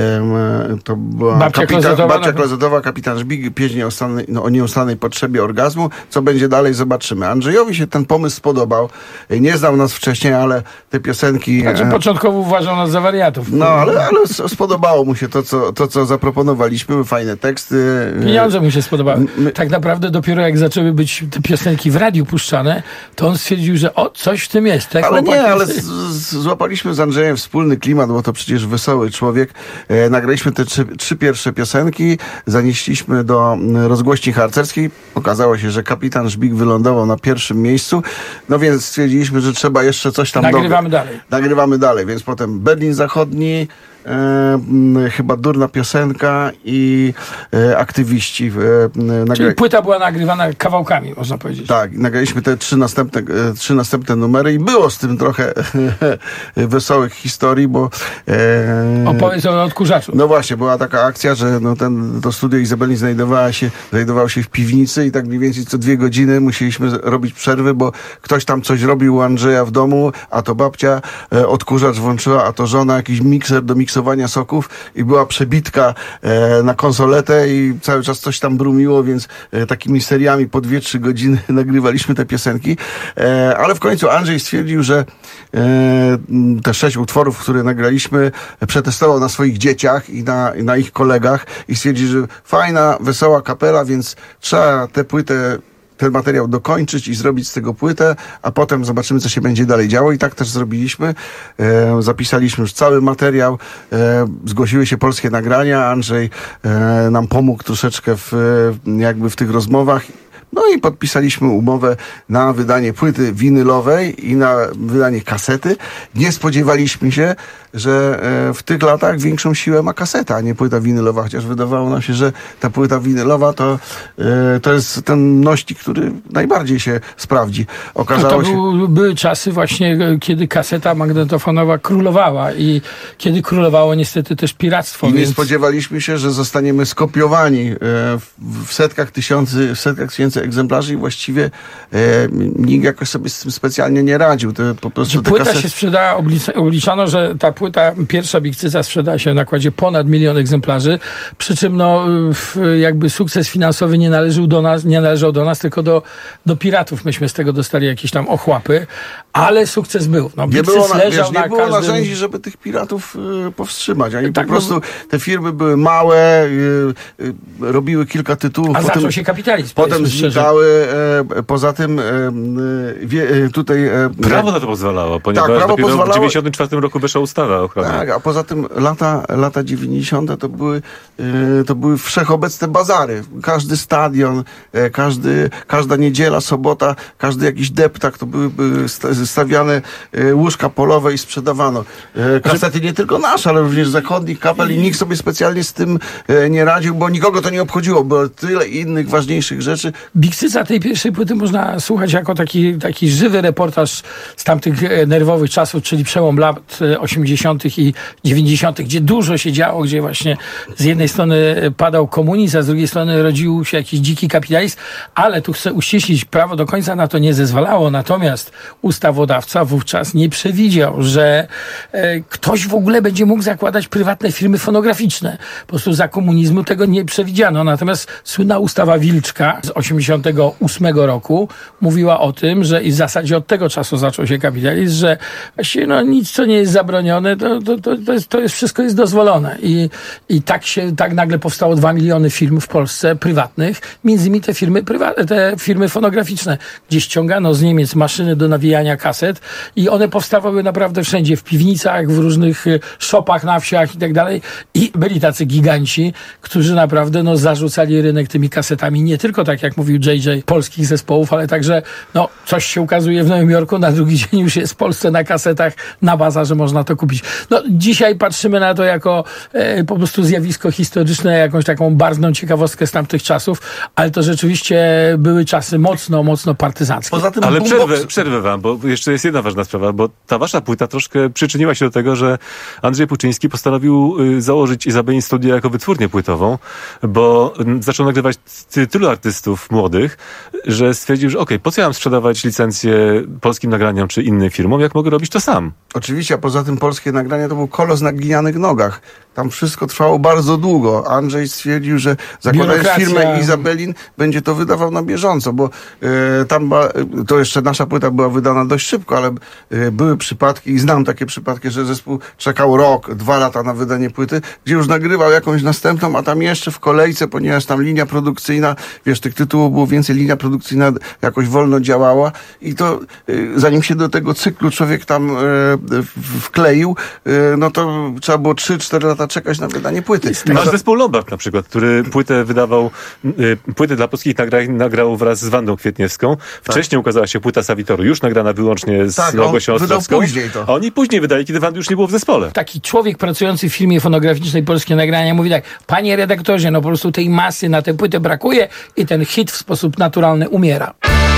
e, to była Babcia kapitan, Klozetowa, Babcia Klozetowa, Kapitan Żbik, pieśń o, stanej, no, o nieustannej potrzebie orgazmu. Co będzie dalej, zobaczymy. Andrzejowi się ten pomysł spodobał. Nie znał nas wcześniej, ale te piosenki... Znaczy, początkowo uważał nas za wariatów. No, ale, ale spodobało mu się to co, to, co zaproponowaliśmy. Fajne teksty. Pieniądze mu się spodobały. My... Tak naprawdę dopiero jak zaczęły być te piosenki w radiu puszczane, to on stwierdził, że o, coś w tym jest. Tak? Ale nie, ale z, z, złapaliśmy z Andrzejem wspólny klimat, bo to przecież wesoły człowiek. E, nagraliśmy te trzy, trzy pierwsze piosenki, zanieśliśmy do rozgłośni harcerskiej. Okazało się, że Kapitan Żbik wylądował na pierwszym miejscu, no więc stwierdziliśmy, że trzeba jeszcze coś tam... Nagrywamy do... dalej. Nagrywamy dalej, więc potem Berlin Zachodni, e, chyba Durna piosenka i e, Aktywiści. E, nagra... Czyli płyta była nagrywana kawałkami, można powiedzieć. Tak, nagraliśmy te trzy następne, e, trzy następne numery i było z tym trochę wesołych historii, bo... E, Opowiedz o odkurzaczu. No właśnie, była taka akcja, że no ten, to studio Izabeli znajdowała się, znajdowało się w piwnicy i tak mniej więcej co dwie godziny musieliśmy robić przerwy, bo ktoś tam coś robił u Andrzeja w domu, a to babcia e, odkurzacz włączyła, a to żona jakiś mikser do miksowania soków i była przebitka e, na konsoletę i cały czas coś tam brumiło, więc e, takimi seriami po dwie, trzy godziny nagrywaliśmy te piosenki. E, ale w końcu Andrzej stwierdził, że e, te sześć utworów, które nagraliśmy, przetestował na swoich dzieciach i na, i na ich kolegach i stwierdził, że fajna, wesoła kapela, więc trzeba tę płytę, ten materiał dokończyć i zrobić z tego płytę, a potem zobaczymy, co się będzie dalej działo. I tak też zrobiliśmy. E, zapisaliśmy już cały materiał. E, zgłosiły się polskie nagrania. Andrzej e, nam pomógł troszeczkę w, jakby w tych rozmowach. No i podpisaliśmy umowę na wydanie płyty winylowej i na wydanie kasety. Nie spodziewaliśmy się, że w tych latach większą siłę ma kaseta, a nie płyta winylowa, chociaż wydawało nam się, że ta płyta winylowa to, to jest ten nośnik, który najbardziej się sprawdzi. Okazało to się... był, były czasy właśnie, kiedy kaseta magnetofonowa królowała i kiedy królowało niestety też piractwo. I nie więc... spodziewaliśmy się, że zostaniemy skopiowani w setkach tysięcy, w setkach tysięcy egzemplarzy i właściwie e, nikt jakoś sobie z tym specjalnie nie radził. To po prostu te płyta kasety... się sprzedała, oblicz- obliczano, że ta płyta, pierwsza Big Cyca sprzeda się w nakładzie ponad milion egzemplarzy, przy czym no, jakby sukces finansowy nie należał do nas, nie należał do nas, tylko do, do piratów. Myśmy z tego dostali jakieś tam ochłapy, ale sukces był. No, nie było, na, leżał wiesz, nie na było każdym... narzędzi, żeby tych piratów y, powstrzymać. Oni tak, po prostu, te firmy były małe, y, y, robiły kilka tytułów. A potem, zaczął się kapitalizm. Potem znikały. E, poza tym e, wie, e, tutaj... E, prawo na to pozwalało, ponieważ tak, prawo dopiero pozwalało... w dziewięćdziesiątym czwartym roku weszła ustawa ochrony. Tak, a poza tym lata, lata dziewięćdziesiąte to były, e, to były wszechobecne bazary. Każdy stadion, e, każdy, każda niedziela, sobota, każdy jakiś deptak, to były, były stawiane e, łóżka polowe i sprzedawano. E, kasety nie tylko nasze, ale również zachodnich kapel i nikt sobie specjalnie z tym e, nie radził, bo nikogo to nie obchodziło, bo tyle innych ważniejszych rzeczy. Big Cyca tej pierwszej płyty można słuchać jako taki, taki żywy reportaż z tamtych nerwowych czasów, czyli przełom lat osiemdziesiątych i dziewięćdziesiątych, gdzie dużo się działo, gdzie właśnie z jednej strony padał komunizm, a z drugiej strony rodził się jakiś dziki kapitalizm, ale tu chcę uściślić, prawo do końca na to nie zezwalało, natomiast ustawodawca wówczas nie przewidział, że e, ktoś w ogóle będzie mógł zakładać prywatne firmy fonograficzne. Po prostu za komunizmu tego nie przewidziano. Natomiast słynna ustawa Wilczka z osiemdziesiątego ósmego roku mówiła o tym, że i w zasadzie od tego czasu zaczął się kapitalizm, że właściwie no, nic, co nie jest zabronione, to, to, to, to, jest, to jest, wszystko jest dozwolone. I, i tak się, tak nagle powstało dwa miliony firm w Polsce prywatnych, między innymi te firmy, prywa- te firmy fonograficzne, gdzie ściągano z Niemiec maszyny do nawijania kaset i one powstawały naprawdę wszędzie, w piwnicach, w różnych shopach na wsiach i tak dalej. I byli tacy giganci, którzy naprawdę no, zarzucali rynek tymi kasetami, nie tylko tak jak mówił J J, polskich zespołów, ale także no, coś się ukazuje w Nowym Jorku, na drugi dzień już jest w Polsce na kasetach, na bazarze można to kupić. No, dzisiaj patrzymy na to jako e, po prostu zjawisko historyczne, jakąś taką barwną ciekawostkę z tamtych czasów, ale to rzeczywiście były czasy mocno, mocno partyzanckie. Poza tym ale przerwę, przerwę wam, bo jeszcze jest jedna ważna sprawa, bo ta wasza płyta troszkę przyczyniła się do tego, że Andrzej Puczyński postanowił y, założyć Izabelin Studio jako wytwórnię płytową, bo y, zaczął nagrywać ty, tylu artystów młodych, że stwierdził, że okej, okay, po co ja mam sprzedawać licencję polskim nagraniom czy innym firmom, jak mogę robić to sam? Oczywiście, a poza tym polskie nagrania to był kolos na glinianych nogach. Tam wszystko trwało bardzo długo. Andrzej stwierdził, że zakładając firmę Izabelin, będzie to wydawał na bieżąco, bo e, tam ba, to jeszcze nasza płyta była wydana dość szybko, ale e, były przypadki i znam takie przypadki, że zespół czekał rok, dwa lata na wydanie płyty, gdzie już nagrywał jakąś następną, a tam jeszcze w kolejce, ponieważ tam linia produkcyjna, wiesz, tych tytułów było więcej, linia produkcyjna jakoś wolno działała i to y, zanim się do tego cyklu człowiek tam y, w, wkleił, y, no to trzeba było trzy cztery lata czekać na wydanie płyty. Nasz zespół Lombard na przykład, który płytę wydawał, y, płytę dla polskich nagrań nagrał wraz z Wandą Kwietniewską. Wcześniej ukazała się płyta Savitoru, już nagrana wyłącznie z tak, Małgosią Ostrowską. później to. A oni później wydali, kiedy Wandy już nie było w zespole. Taki człowiek pracujący w firmie fonograficznej Polskie Nagrania mówi tak: panie redaktorze, no po prostu tej masy na tę płytę brakuje i ten hit w sposób naturalny umiera.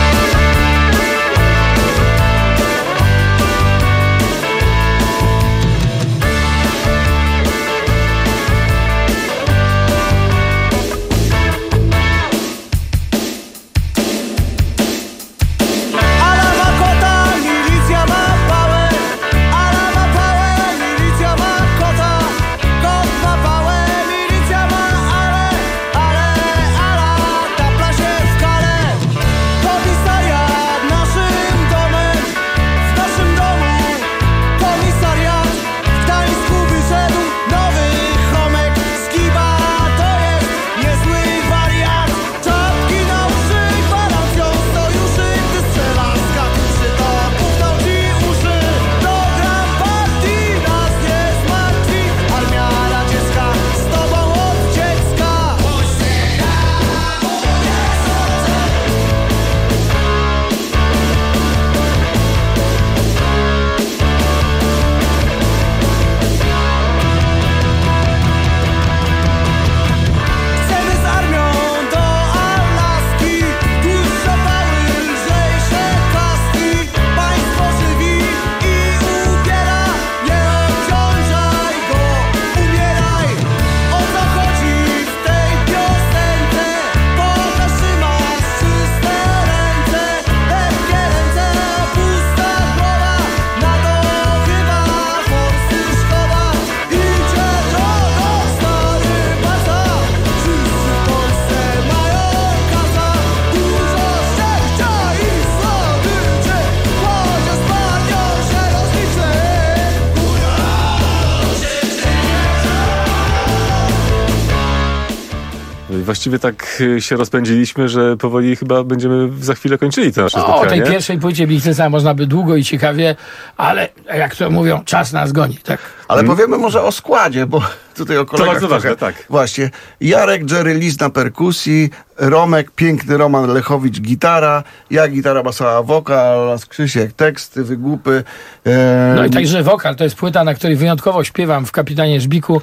Właściwie tak się rozpędziliśmy, że powoli chyba będziemy za chwilę kończyli to nasze spotkanie. O tej pierwszej płycie Bigcyca można by długo i ciekawie, ale jak to mówią, czas nas goni, tak? Ale hmm. powiemy może o składzie, bo tutaj o kolegach... To bardzo ważne, tak. Właśnie. Jarek, Jerry Lis na perkusji, Romek, piękny Roman Lechowicz gitara, ja gitara basowa, wokal, Krzysiek teksty, wygłupy. E... No i także wokal, to jest płyta, na której wyjątkowo śpiewam w Kapitanie Żbiku,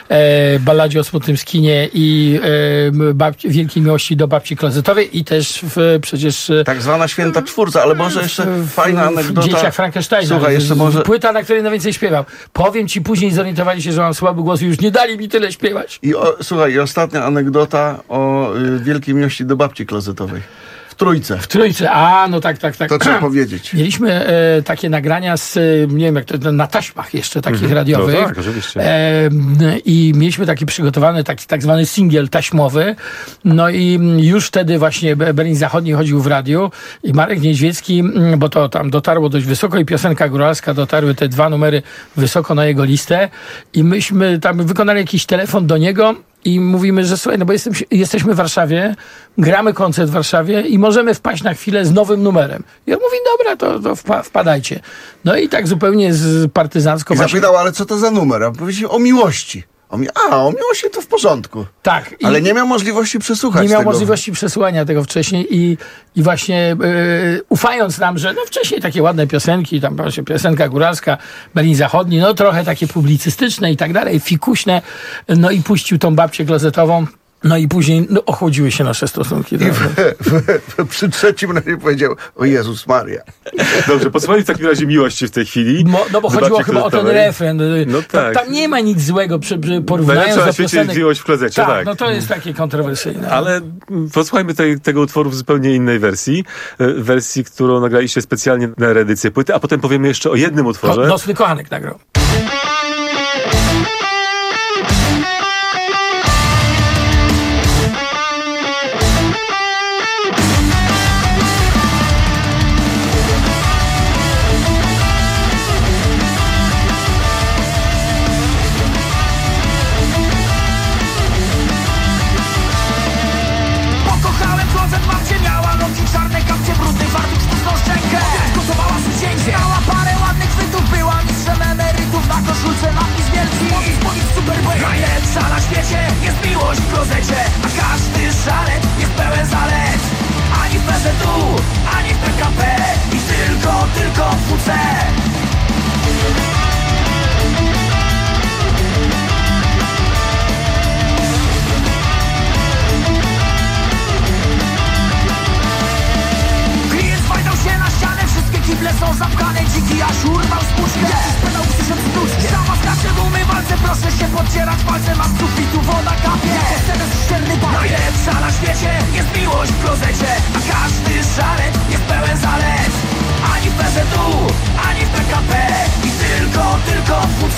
e, balladzie o smutnym skinie i e, babci, wielkiej miłości do babci klozetowej i też w, przecież... Tak zwana święta czwórca, ale może jeszcze w, fajna anegdota. W Dzieciach Frankensteina. Słuchaj, jeszcze może... Płyta, na której najwięcej śpiewał. Powiem ci, później zorientowali się, że mam słaby głos i już nie dali mi tyle śpiewać. I o, słuchaj, i ostatnia anegdota o y, wielkiej miłości do babci klozetowej. W Trójce. W Trójce, a no tak, tak, tak. To trzeba powiedzieć. Mieliśmy e, takie nagrania z, nie wiem jak to, na taśmach jeszcze takich mm-hmm. radiowych. No tak, oczywiście. E, I mieliśmy taki przygotowany, taki tak zwany singiel taśmowy. No i już wtedy właśnie Berlin Zachodni chodził w radiu i Marek Niedźwiecki, bo to tam dotarło dość wysoko i piosenka góralska, dotarły te dwa numery wysoko na jego listę i myśmy tam wykonali jakiś telefon do niego i mówimy, że słuchaj, no bo jestem, jesteśmy w Warszawie, gramy koncert w Warszawie i możemy wpaść na chwilę z nowym numerem. I on mówi, dobra, to, to wpa- wpadajcie. No i tak zupełnie z partyzancko... I zapytał, ale co to za numer? A powiedział o miłości. O mi- A, o miłości to w porządku. Tak. Ale nie miał możliwości przesłuchać Nie miał tego. możliwości przesłuchania tego wcześniej i, i właśnie yy, ufając nam, że no wcześniej takie ładne piosenki, tam właśnie piosenka góralska, Berlin Zachodni, no trochę takie publicystyczne i tak dalej, fikuśne, no i puścił tą babcię klozetową. No i później no, ochłodziły się nasze stosunki. I w, w, w, przy trzecim razie powiedział, o Jezus Maria. Dobrze, posłuchajmy w takim razie miłości w tej chwili. Mo, no bo chodziło chyba o ten refren. No tak. Tam nie ma nic złego przy, przy porównując do piosenek. Miłość w klozecie, tak, tak. no to jest takie kontrowersyjne. Ale posłuchajmy tej, tego utworu w zupełnie innej wersji. Wersji, którą nagraliście specjalnie na reedycję płyty, a potem powiemy jeszcze o jednym utworze. No, Nocny Kochanek nagrał. Pokochałem klozet babci C. Kible są zapchane, dziki aż urwał spuszkę. Jakiś pedał przyszedł z duszkiem. Sama skacze w umywalce, proszę się podcierać palcem, a z sufitu woda kapie. Jestem szczerny pan. Najlepsza na świecie jest miłość w klozecie, a każdy szalec jest pełen zalet. Ani w P Z U, ani w P K P i tylko, tylko w W C.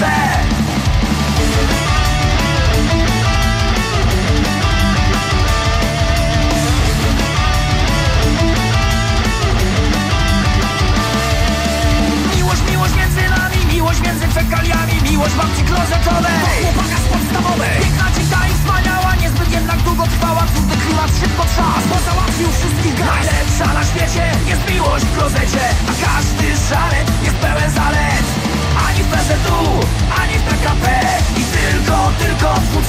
Miłość między fekaliami, miłość babci klozetowej, chłopaka z podstawowej. Piękna dzika i wspaniała, niezbyt jednak długo trwała. Cudny klimat szybko trzas, bo załatwił wszystkich gaz. Najlepsza na świecie jest miłość w klozecie, a każdy szalec jest pełen zalet. Ani w P Z U, ani w P K P i tylko, tylko w W C.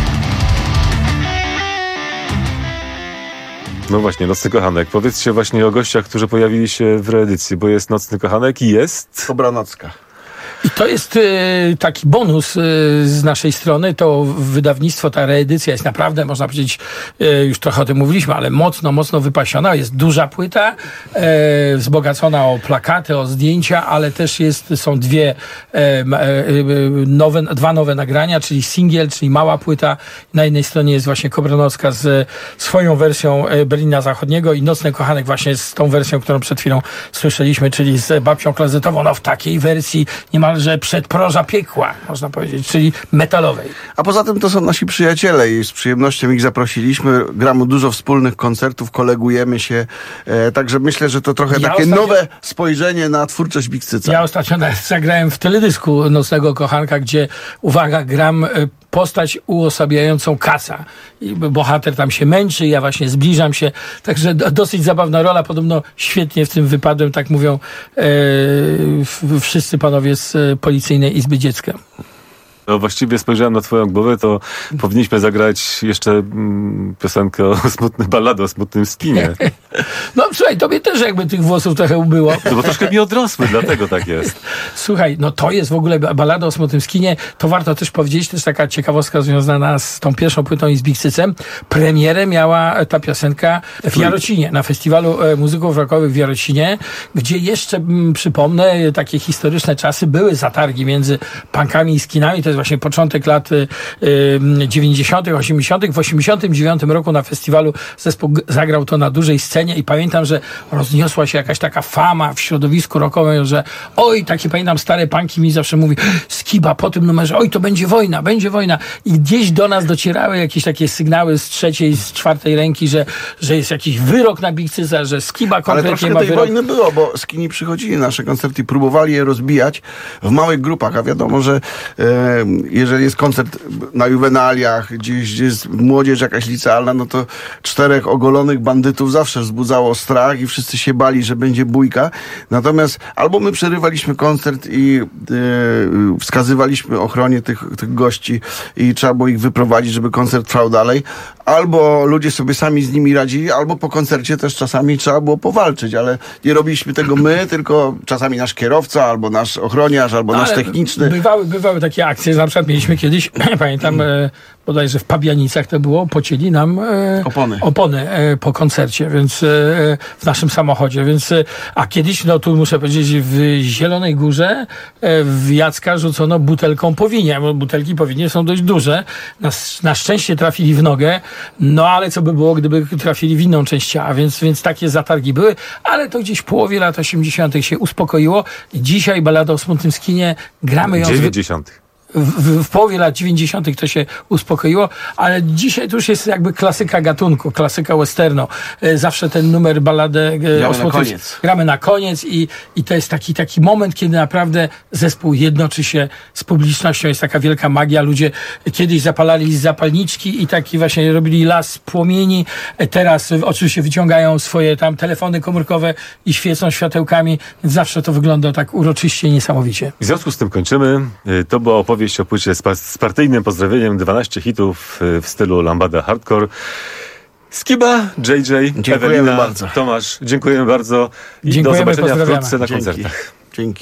No właśnie, Nocny Kochanek. Powiedzcie właśnie o gościach, którzy pojawili się w reedycji, bo jest Nocny Kochanek i jest... Dobranocka. I to jest y, taki bonus y, z naszej strony, to wydawnictwo, ta reedycja jest naprawdę, można powiedzieć, y, już trochę o tym mówiliśmy, ale mocno, mocno wypasiona. Jest duża płyta, y, wzbogacona o plakaty, o zdjęcia, ale też jest, są dwie y, y, nowe, dwa nowe nagrania, czyli singiel, czyli mała płyta. Na jednej stronie jest właśnie Kobranocka z swoją wersją Berlina Zachodniego i Nocny Kochanek właśnie z tą wersją, którą przed chwilą słyszeliśmy, czyli z babcią klozetową. No w takiej wersji nie ma że przedproża piekła, można powiedzieć, czyli metalowej. A poza tym to są nasi przyjaciele i z przyjemnością ich zaprosiliśmy. Gramy dużo wspólnych koncertów, kolegujemy się, e, także myślę, że to trochę ja takie ostatnio, nowe spojrzenie na twórczość Bikcyca. Ja ostatnio zagrałem w teledysku Nocnego Kochanka, gdzie, uwaga, gram postać uosabiającą kaca. I bohater tam się męczy, ja właśnie zbliżam się. Także dosyć zabawna rola. Podobno świetnie w tym wypadłem, tak mówią e, wszyscy panowie z Policyjnej Izby Dziecka. No właściwie spojrzałem na twoją głowę, to powinniśmy zagrać jeszcze mm, piosenkę o smutnej balladę o smutnym skinie. No słuchaj, tobie też jakby tych włosów trochę ubyło. No bo troszkę mi odrosły, dlatego tak jest. Słuchaj, no to jest w ogóle ballada o smutnym skinie. To warto też powiedzieć, też taka ciekawostka związana z tą pierwszą płytą i z Bikcycem. Premierę miała ta piosenka w Jarocinie, na festiwalu muzyków rockowych w Jarocinie, gdzie jeszcze, m, przypomnę, takie historyczne czasy, były zatargi między punkami i skinami. To jest właśnie początek lat y, dziewięćdziesiątych, osiemdziesiątych. W osiemdziesiątym dziewiątym roku na festiwalu zespół zagrał to na dużej scenie i pamiętam, że rozniosła się jakaś taka fama w środowisku rockowym, że oj, takie pamiętam stare punki mi zawsze mówi, Skiba po tym numerze, oj, to będzie wojna, będzie wojna. I gdzieś do nas docierały jakieś takie sygnały z trzeciej, z czwartej ręki, że, że jest jakiś wyrok na Bikcyca, że Skiba kompletnie ma tej wyrok. wojny było, bo skini przychodzili na nasze koncerty i próbowali je rozbijać w małych grupach, a wiadomo, że e, jeżeli jest koncert na juwenaliach, gdzieś, gdzie jest młodzież jakaś licealna, no to czterech ogolonych bandytów zawsze wzbudzało strach i wszyscy się bali, że będzie bójka. Natomiast albo my przerywaliśmy koncert i e, wskazywaliśmy ochronie tych, tych gości i trzeba było ich wyprowadzić, żeby koncert trwał dalej, albo ludzie sobie sami z nimi radzili, albo po koncercie też czasami trzeba było powalczyć, ale nie robiliśmy tego my, tylko czasami nasz kierowca, albo nasz ochroniarz, albo No, nasz techniczny. Bywały, bywały takie akcje, na przykład mieliśmy kiedyś, pamiętam, e, bodajże w Pabianicach to było, pocięli nam e, opony, opony e, po koncercie, więc e, w naszym samochodzie, więc e, a kiedyś, no tu muszę powiedzieć, w Zielonej Górze e, w Jacka rzucono butelką po winie, bo butelki po winie są dość duże, na, na szczęście trafili w nogę, no ale co by było, gdyby trafili w inną część ciała, więc, więc takie zatargi były, ale to gdzieś w połowie lat osiemdziesiątych się uspokoiło. Dzisiaj ballada o smutnym skinie, gramy ją... dziewięćdziesiątych. W, w, w połowie lat dziewięćdziesiątych to się uspokoiło, ale dzisiaj to już jest jakby klasyka gatunku, klasyka westernu. E, zawsze ten numer balladę e, gramy na koniec. Gramy na koniec i, i to jest taki, taki moment, kiedy naprawdę zespół jednoczy się z publicznością. Jest taka wielka magia. Ludzie kiedyś zapalali zapalniczki i taki właśnie robili las płomieni. E, teraz e, oczywiście wyciągają swoje tam telefony komórkowe i świecą światełkami. Więc zawsze to wygląda tak uroczyście i niesamowicie. W związku z tym kończymy. To była opowieść o płycie z, pa- z partyjnym pozdrowieniem, dwanaście hitów w stylu lambada hardcore. Skiba, J J, Dziękujemy Ewelina, bardzo. Tomasz, dziękujemy bardzo i Dziękujemy, do zobaczenia pozdrawiamy. wkrótce na Dzięki. koncertach. Dzięki.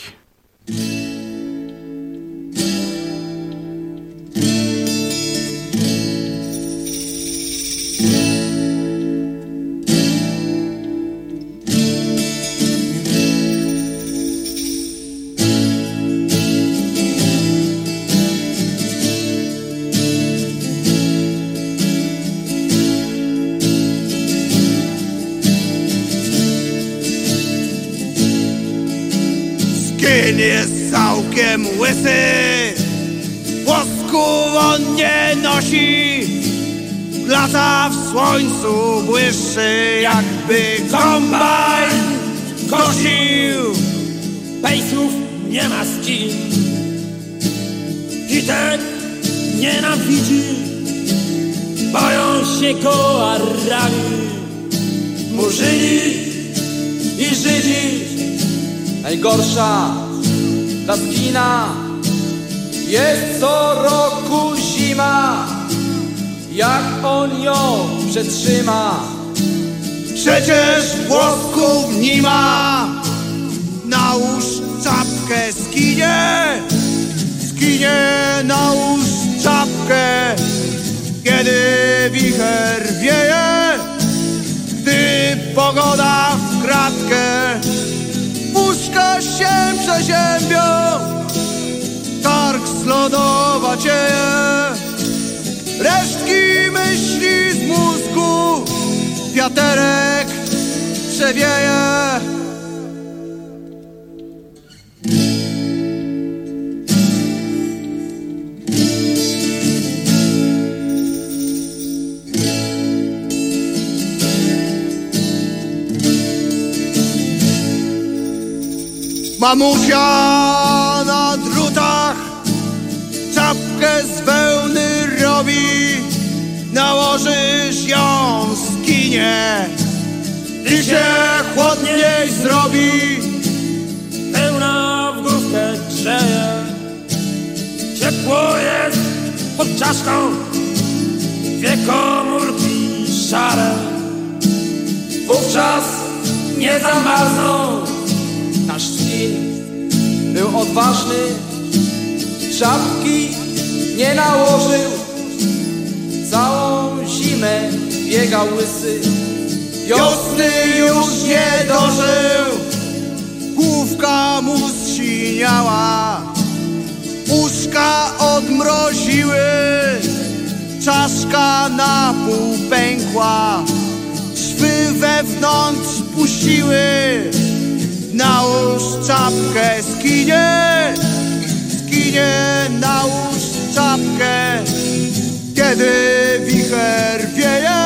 Skin jest całkiem łysy, włosku on nie nosi, lata w słońcu błyszczy, jakby kombajn kosił. Pejsów nie ma z kim, Kitek nienawidzi, boją się go Arabi, Murzyni i Żydzi. Najgorsza dla skina jest co roku zima, jak on ją przetrzyma. Przecież włosków nie ma. Nałóż czapkę, skinie, skinie, nałóż czapkę, kiedy wicher wieje, gdy pogoda w kratkę. Puszka się przeziębią, targ z lodowa cieje, resztki myśli z mózgu, wiaterek przewieje. Mamusia na drutach czapkę z wełny robi, nałożysz ją, skinie i się chłodniej zrobi. Pełna w główkę grzeje, ciepło jest pod czaszką, dwie komórki szare, wówczas nie zamarzną. Nasz skin był odważny, czapki nie nałożył, całą zimę biegał łysy, wiosny już nie dożył, główka mu zsiniała, uszka odmroziły, czaszka na pół pękła, szwy wewnątrz puściły. Nałóż czapkę, skinie, skinie, nałóż czapkę, kiedy wicher wieje,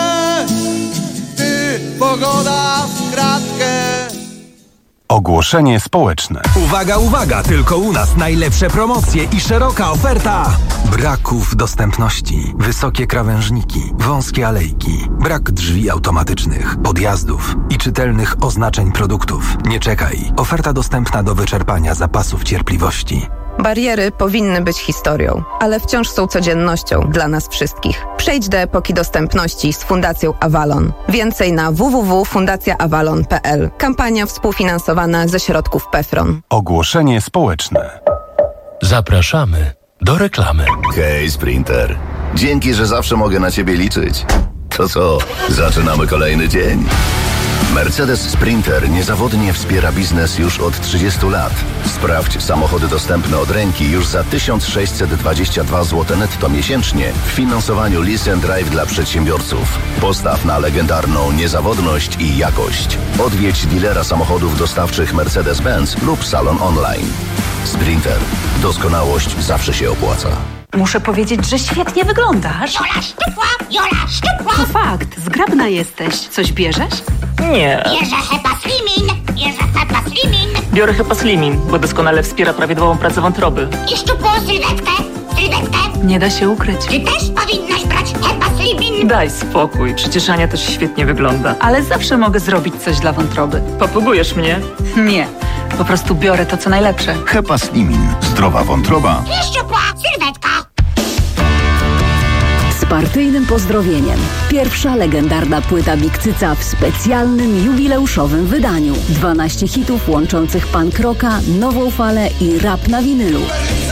gdy pogoda w kratkę. Ogłoszenie społeczne. Uwaga, uwaga, tylko u nas najlepsze promocje i szeroka oferta. Braków dostępności, wysokie krawężniki, wąskie alejki, brak drzwi automatycznych, podjazdów i czytelnych oznaczeń produktów. Nie czekaj. Oferta dostępna do wyczerpania zapasów cierpliwości. Bariery powinny być historią, ale wciąż są codziennością dla nas wszystkich. Przejdź do epoki dostępności z Fundacją Avalon. Więcej na w w w kropka fundacja avalon kropka p l. Kampania współfinansowana ze środków PEFRON. Ogłoszenie społeczne. Zapraszamy do reklamy. Hej, Sprinter. Dzięki, że zawsze mogę na Ciebie liczyć. To co, zaczynamy kolejny dzień? Mercedes Sprinter niezawodnie wspiera biznes już od trzydziestu lat. Sprawdź samochody dostępne od ręki już za tysiąc sześćset dwadzieścia dwa złote netto miesięcznie w finansowaniu Lease and Drive dla przedsiębiorców. Postaw na legendarną niezawodność i jakość. Odwiedź dealera samochodów dostawczych Mercedes-Benz lub salon online. Sprinter. Doskonałość zawsze się opłaca. Muszę powiedzieć, że świetnie wyglądasz. Jola szczupła, Jola szczupła. To fakt, zgrabna jesteś. Coś bierzesz? Nie. Bierze Hepa Slimin, bierze Hepa Slimin. Biorę Hepa Slimin, bo doskonale wspiera prawidłową pracę wątroby. I szczupłą sylwetkę, sylwetkę. Nie da się ukryć. Ty też powinnaś brać Hepa Slimin. Daj spokój, przecież Ania też świetnie wygląda. Ale zawsze mogę zrobić coś dla wątroby. Popugujesz mnie? Nie, po prostu biorę to, co najlepsze. Hepa Slimin. Zdrowa wątroba. I szczupła sylwetka. partyjnym pozdrowieniem. Pierwsza legendarna płyta Big Cyca w specjalnym, jubileuszowym wydaniu. dwanaście hitów łączących punk rocka, nową falę i rap na winylu.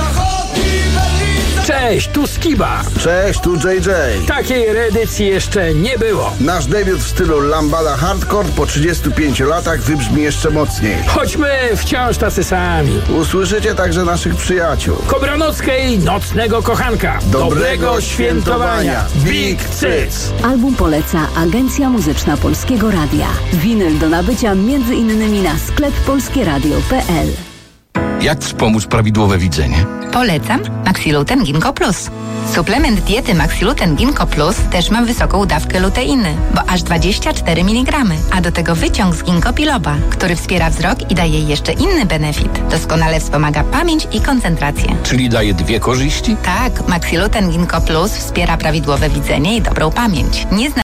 Cześć, tu Skiba. Cześć, tu J J. Takiej reedycji jeszcze nie było. Nasz debiut w stylu lambada hardcore po trzydziestu pięciu latach wybrzmi jeszcze mocniej. Choć my wciąż tacy sami. Usłyszycie także naszych przyjaciół. Kobranockiej Nocnego Kochanka. Dobrego, Dobrego świętowania. Big Cyc. Album poleca Agencja Muzyczna Polskiego Radia. Winyl do nabycia między innymi na sklep polskieradio kropka p l. Jak wspomóc prawidłowe widzenie? Polecam Maxiluten Ginkgo Plus. Suplement diety Maxiluten Ginkgo Plus też ma wysoką dawkę luteiny, bo aż dwadzieścia cztery miligramy, a do tego wyciąg z ginkgo biloba, który wspiera wzrok i daje jeszcze inny benefit. Doskonale wspomaga pamięć i koncentrację. Czyli daje dwie korzyści? Tak, Maxiluten Ginkgo Plus wspiera prawidłowe widzenie i dobrą pamięć. Nie zna